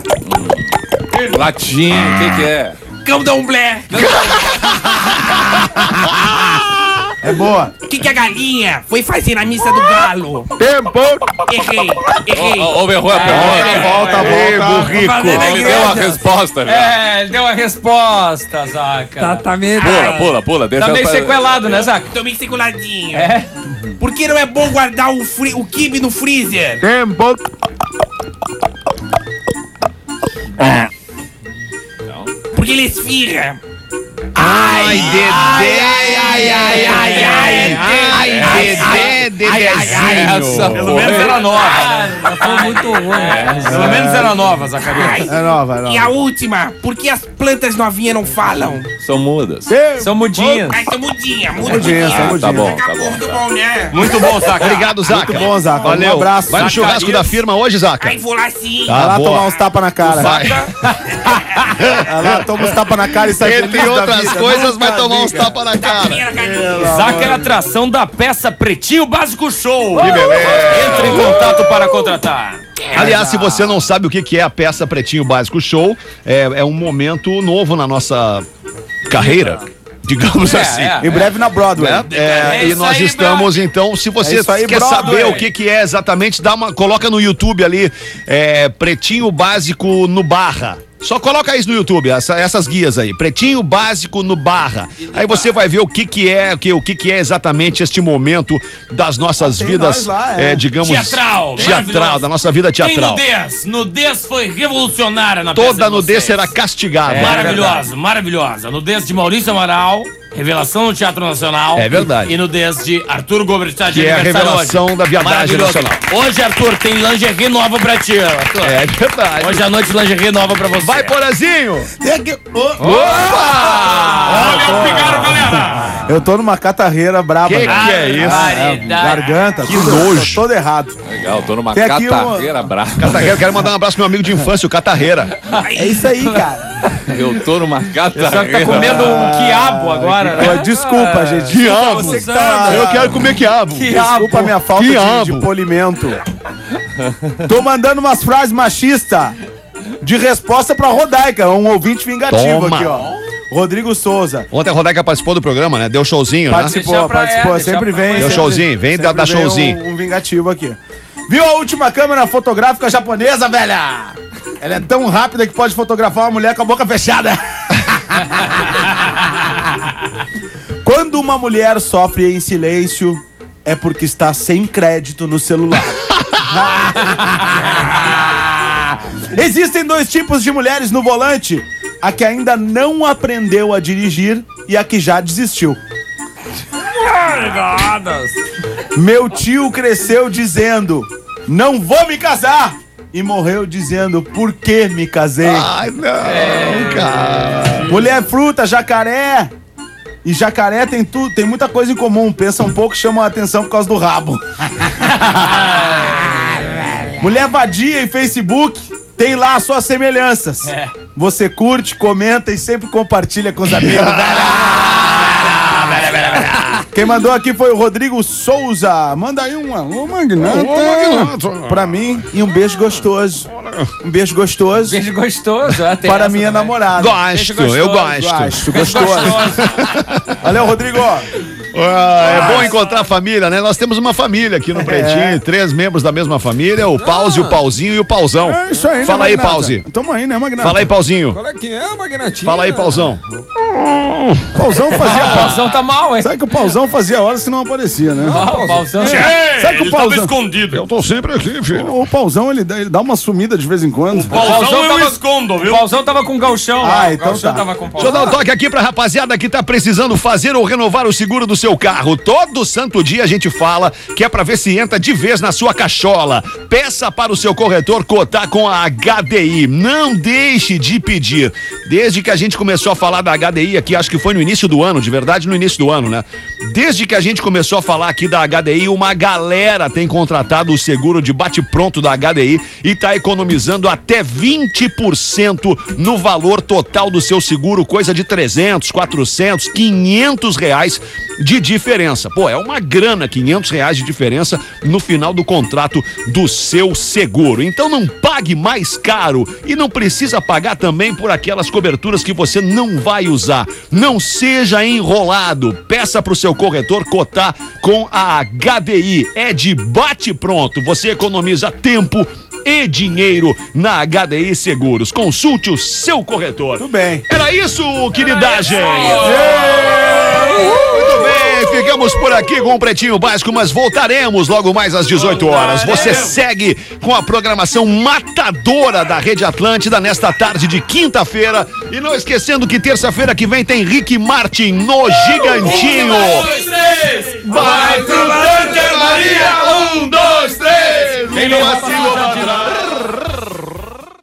Speaker 5: Latim, o que que é?
Speaker 6: Cão da Umblé.
Speaker 4: É boa.
Speaker 6: O que, que a galinha foi fazer na missa do galo?
Speaker 4: Tempo.
Speaker 6: Errei, errei.
Speaker 5: Ô, ô, errou a pergunta.
Speaker 4: Volta, volta.
Speaker 5: Ele deu a resposta, velho.
Speaker 3: É, ele deu a resposta, Zaca.
Speaker 7: Tá, tá meio...
Speaker 5: Pula, pula, pula. Deixa
Speaker 3: Tá meio
Speaker 5: eu-
Speaker 3: sequelado, né, Zaca?
Speaker 6: Tô meio seculadinho.
Speaker 3: É?
Speaker 6: Por que não é bom guardar o, fri- o quibe no freezer?
Speaker 4: Tempo.
Speaker 6: Porque ele esfirra.
Speaker 1: Ai, Dedé! Ai, ai, ai, ai, ai, ai, Dedé, Dedezinho.
Speaker 5: Essa
Speaker 2: Pelo menos era nova, né?
Speaker 7: Foi muito ruim.
Speaker 2: Pelo menos era nova, Zacarias.
Speaker 4: É nova, é nova.
Speaker 6: E a última, por que as plantas novinhas não falam?
Speaker 5: São mudas.
Speaker 3: São mudinhas.
Speaker 6: Ai, são mudinha,
Speaker 4: Mudinha,
Speaker 6: mudinha.
Speaker 4: são mudinha.
Speaker 5: Tá bom, tá
Speaker 6: Acabou,
Speaker 5: bom.
Speaker 6: muito bom, né?
Speaker 2: Muito bom, Zaca.
Speaker 1: Obrigado, Zaca.
Speaker 4: Muito bom, Zaca.
Speaker 1: Valeu.
Speaker 4: Um abraço.
Speaker 1: Vai no churrasco
Speaker 2: Zacarias.
Speaker 1: da firma hoje, Zaca?
Speaker 6: Ai, vou lá sim.
Speaker 1: Tá.
Speaker 4: Vai lá
Speaker 1: boa.
Speaker 4: tomar uns tapas na cara.
Speaker 1: Vai.
Speaker 4: Vai lá, toma uns tapas na cara e sai feliz
Speaker 1: Entre
Speaker 4: da
Speaker 1: outras
Speaker 4: vida.
Speaker 1: coisas,
Speaker 4: Nunca
Speaker 1: vai tomar
Speaker 4: vi,
Speaker 1: uns
Speaker 4: cara.
Speaker 1: tapas na cara.
Speaker 6: Minha carinha.
Speaker 2: Zaca é atração da peça Pretinho Básico Show.
Speaker 1: Que beleza.
Speaker 2: Entre em contato para contratar.
Speaker 1: Aliás, se você não sabe o que que é a peça Pretinho Básico Show, é, é um momento novo na nossa carreira, digamos
Speaker 2: É,
Speaker 1: assim.
Speaker 2: é.
Speaker 4: Em breve na Broadway.
Speaker 1: Né? É,
Speaker 2: É
Speaker 1: e
Speaker 2: isso
Speaker 1: nós
Speaker 2: aí,
Speaker 1: estamos, então, se você
Speaker 4: É isso aí,
Speaker 1: quer
Speaker 4: Broadway.
Speaker 1: saber o que que é exatamente, dá uma, coloca no YouTube ali, é, Pretinho Básico no Barra. Só coloca isso no YouTube, essa- essas guias aí, Pretinho Básico no Barra. Aí você vai ver o que que é, o que, o que que é exatamente este momento das nossas
Speaker 4: Tem
Speaker 1: vidas,
Speaker 4: nós lá, é.
Speaker 1: é, digamos,
Speaker 2: Teatral,
Speaker 1: teatral,
Speaker 2: maravilhoso.
Speaker 1: da nossa vida
Speaker 2: Tem
Speaker 1: teatral.
Speaker 2: nudez. Nudez foi revolucionária na peça
Speaker 1: Toda
Speaker 2: de
Speaker 1: nudez
Speaker 2: vocês.
Speaker 1: será castigada.
Speaker 2: Maravilhosa, maravilhosa. Nudez de Maurício Amaral, revelação no Teatro Nacional.
Speaker 1: É verdade.
Speaker 2: E nudez de Arthur Gober, que está de
Speaker 1: Que é a
Speaker 2: aniversário
Speaker 1: revelação
Speaker 2: hoje.
Speaker 1: da viadagem
Speaker 2: Maravilhoso.
Speaker 1: nacional.
Speaker 2: Hoje, Arthur, tem lingerie nova pra ti, Arthur.
Speaker 1: É verdade.
Speaker 2: Hoje à noite, lingerie nova pra você.
Speaker 1: Vai, Porazinho!
Speaker 4: Tem aqui- Ô,
Speaker 2: Olha o pigar, galera!
Speaker 4: Eu tô numa catarreira braba.
Speaker 1: Que
Speaker 4: né?
Speaker 1: que é isso?
Speaker 2: Barbaridade.
Speaker 4: Garganta,
Speaker 1: Que
Speaker 4: tudo,
Speaker 1: nojo.
Speaker 4: tô todo errado.
Speaker 5: Legal, tô numa
Speaker 4: Tem aqui
Speaker 5: catarreira brava.
Speaker 1: Catarreira, eu quero mandar um abraço pro meu amigo de infância, o Catarreira.
Speaker 4: É isso aí, cara.
Speaker 5: Eu tô numa
Speaker 3: Só que tá
Speaker 5: catarreira.
Speaker 3: comendo um quiabo agora, né?
Speaker 4: Desculpa, gente.
Speaker 1: Quiabo.
Speaker 4: Você que tá...
Speaker 1: Eu quero comer quiabo.
Speaker 4: Desculpa a minha falta de,
Speaker 1: Quiabo.
Speaker 4: de polimento. Tô mandando umas frases machistas de resposta pra Rodaica, um ouvinte vingativo
Speaker 1: Toma.
Speaker 4: aqui, ó. Rodrigo Souza.
Speaker 1: Ontem a Rodaica participou do programa, né? Deu showzinho, né?
Speaker 4: Participou,
Speaker 3: Deixa pra-
Speaker 4: participou.
Speaker 3: é,
Speaker 4: sempre
Speaker 3: deixa pra-
Speaker 4: vem.
Speaker 1: Deu
Speaker 4: sempre-
Speaker 1: showzinho, vem
Speaker 4: sempre
Speaker 1: dar- dar
Speaker 4: vem
Speaker 1: showzinho.
Speaker 4: Um, um vingativo aqui. Viu a última câmera fotográfica japonesa, velha? Ela é tão rápida que pode fotografar uma mulher com a boca fechada. Quando uma mulher sofre em silêncio, é porque está sem crédito no celular. Existem dois tipos de mulheres no volante: a que ainda não aprendeu a dirigir e a que já desistiu. Meu tio cresceu dizendo: não vou me casar, e morreu dizendo: por que me casei?
Speaker 1: Ai, não, cara.
Speaker 4: Mulher, fruta, jacaré. E jacaré tem tudo, tem muita coisa em comum. Pensa um pouco, chama a atenção por causa do rabo. Mulher vadia em Facebook tem lá as suas semelhanças. Você curte, comenta e sempre compartilha com os amigos. Quem mandou aqui foi o Rodrigo Souza. Manda aí um alô, Magnata, pra mim e um beijo gostoso. Um beijo gostoso
Speaker 3: Beijo gostoso. ah, tem
Speaker 4: para
Speaker 3: essa
Speaker 4: minha
Speaker 3: também.
Speaker 4: namorada.
Speaker 1: Gosto, eu gosto.
Speaker 4: Gosto, gostoso. Valeu, Rodrigo.
Speaker 1: Ah, é bom encontrar a família, né? Nós temos uma família aqui no Pretinho, três membros da mesma família, o Pause, o Pauzinho e o Pauzão.
Speaker 4: É isso aí, né,
Speaker 1: Fala aí,
Speaker 4: Magnata?
Speaker 1: Pause.
Speaker 4: Tamo aí, né, Magnata?
Speaker 1: Fala aí, Pauzinho.
Speaker 7: Qual é que é, Magnatinho?
Speaker 1: Fala aí, Pauzão.
Speaker 4: O Pauzão
Speaker 3: O
Speaker 4: fazia...
Speaker 3: Pauzão tá mal, hein?
Speaker 4: Sabe que o Pauzão fazia horas que não aparecia, né?
Speaker 3: O Pauzão.
Speaker 4: Sabe que o Pauzão...
Speaker 2: escondido.
Speaker 1: Eu tô sempre aqui, filho.
Speaker 4: O Pauzão, ele dá, ele dá uma sumida de vez em quando.
Speaker 3: O Pauzão
Speaker 2: eu
Speaker 3: tava,
Speaker 2: escondo,
Speaker 3: o
Speaker 2: viu?
Speaker 3: Pauzão tava com o galchão lá.
Speaker 4: Ah,
Speaker 3: o
Speaker 4: então
Speaker 3: galchão
Speaker 4: tá.
Speaker 3: tava com o
Speaker 1: Deixa eu
Speaker 3: Pauzão.
Speaker 1: dar um toque aqui pra rapaziada que tá precisando fazer ou renovar o seguro do seu carro. Todo santo dia a gente fala que é pra ver se entra de vez na sua cachola. Peça para o seu corretor cotar com a H D I. Não deixe de pedir. Desde que a gente começou a falar da H D I aqui, acho que foi no início do ano, de verdade no início do ano, né? Desde que a gente começou a falar aqui da H D I, uma galera tem contratado o seguro de bate-pronto da H D I e tá economizando até vinte por cento no valor total do seu seguro, coisa de trezentos, quatrocentos, quinhentos reais de de diferença. Pô, é uma grana, quinhentos reais de diferença no final do contrato do seu seguro. Então não pague mais caro e não precisa pagar também por aquelas coberturas que você não vai usar. Não seja enrolado. Peça pro seu corretor cotar com a H D I. É de bate pronto. Você economiza tempo e dinheiro na H D I Seguros. Consulte o seu corretor.
Speaker 4: Tudo bem.
Speaker 1: Era isso, queridagem. Muito bem, ficamos por aqui com o Pretinho Básico, mas voltaremos logo mais às dezoito horas. Você segue com a programação matadora da Rede Atlântida nesta tarde de quinta-feira. E não esquecendo que terça-feira que vem tem Rick Martin no Gigantinho.
Speaker 2: Um, dois, três! Vai pro Tanque Maria! Um, dois, três!
Speaker 1: Vem no vacilo pra trás.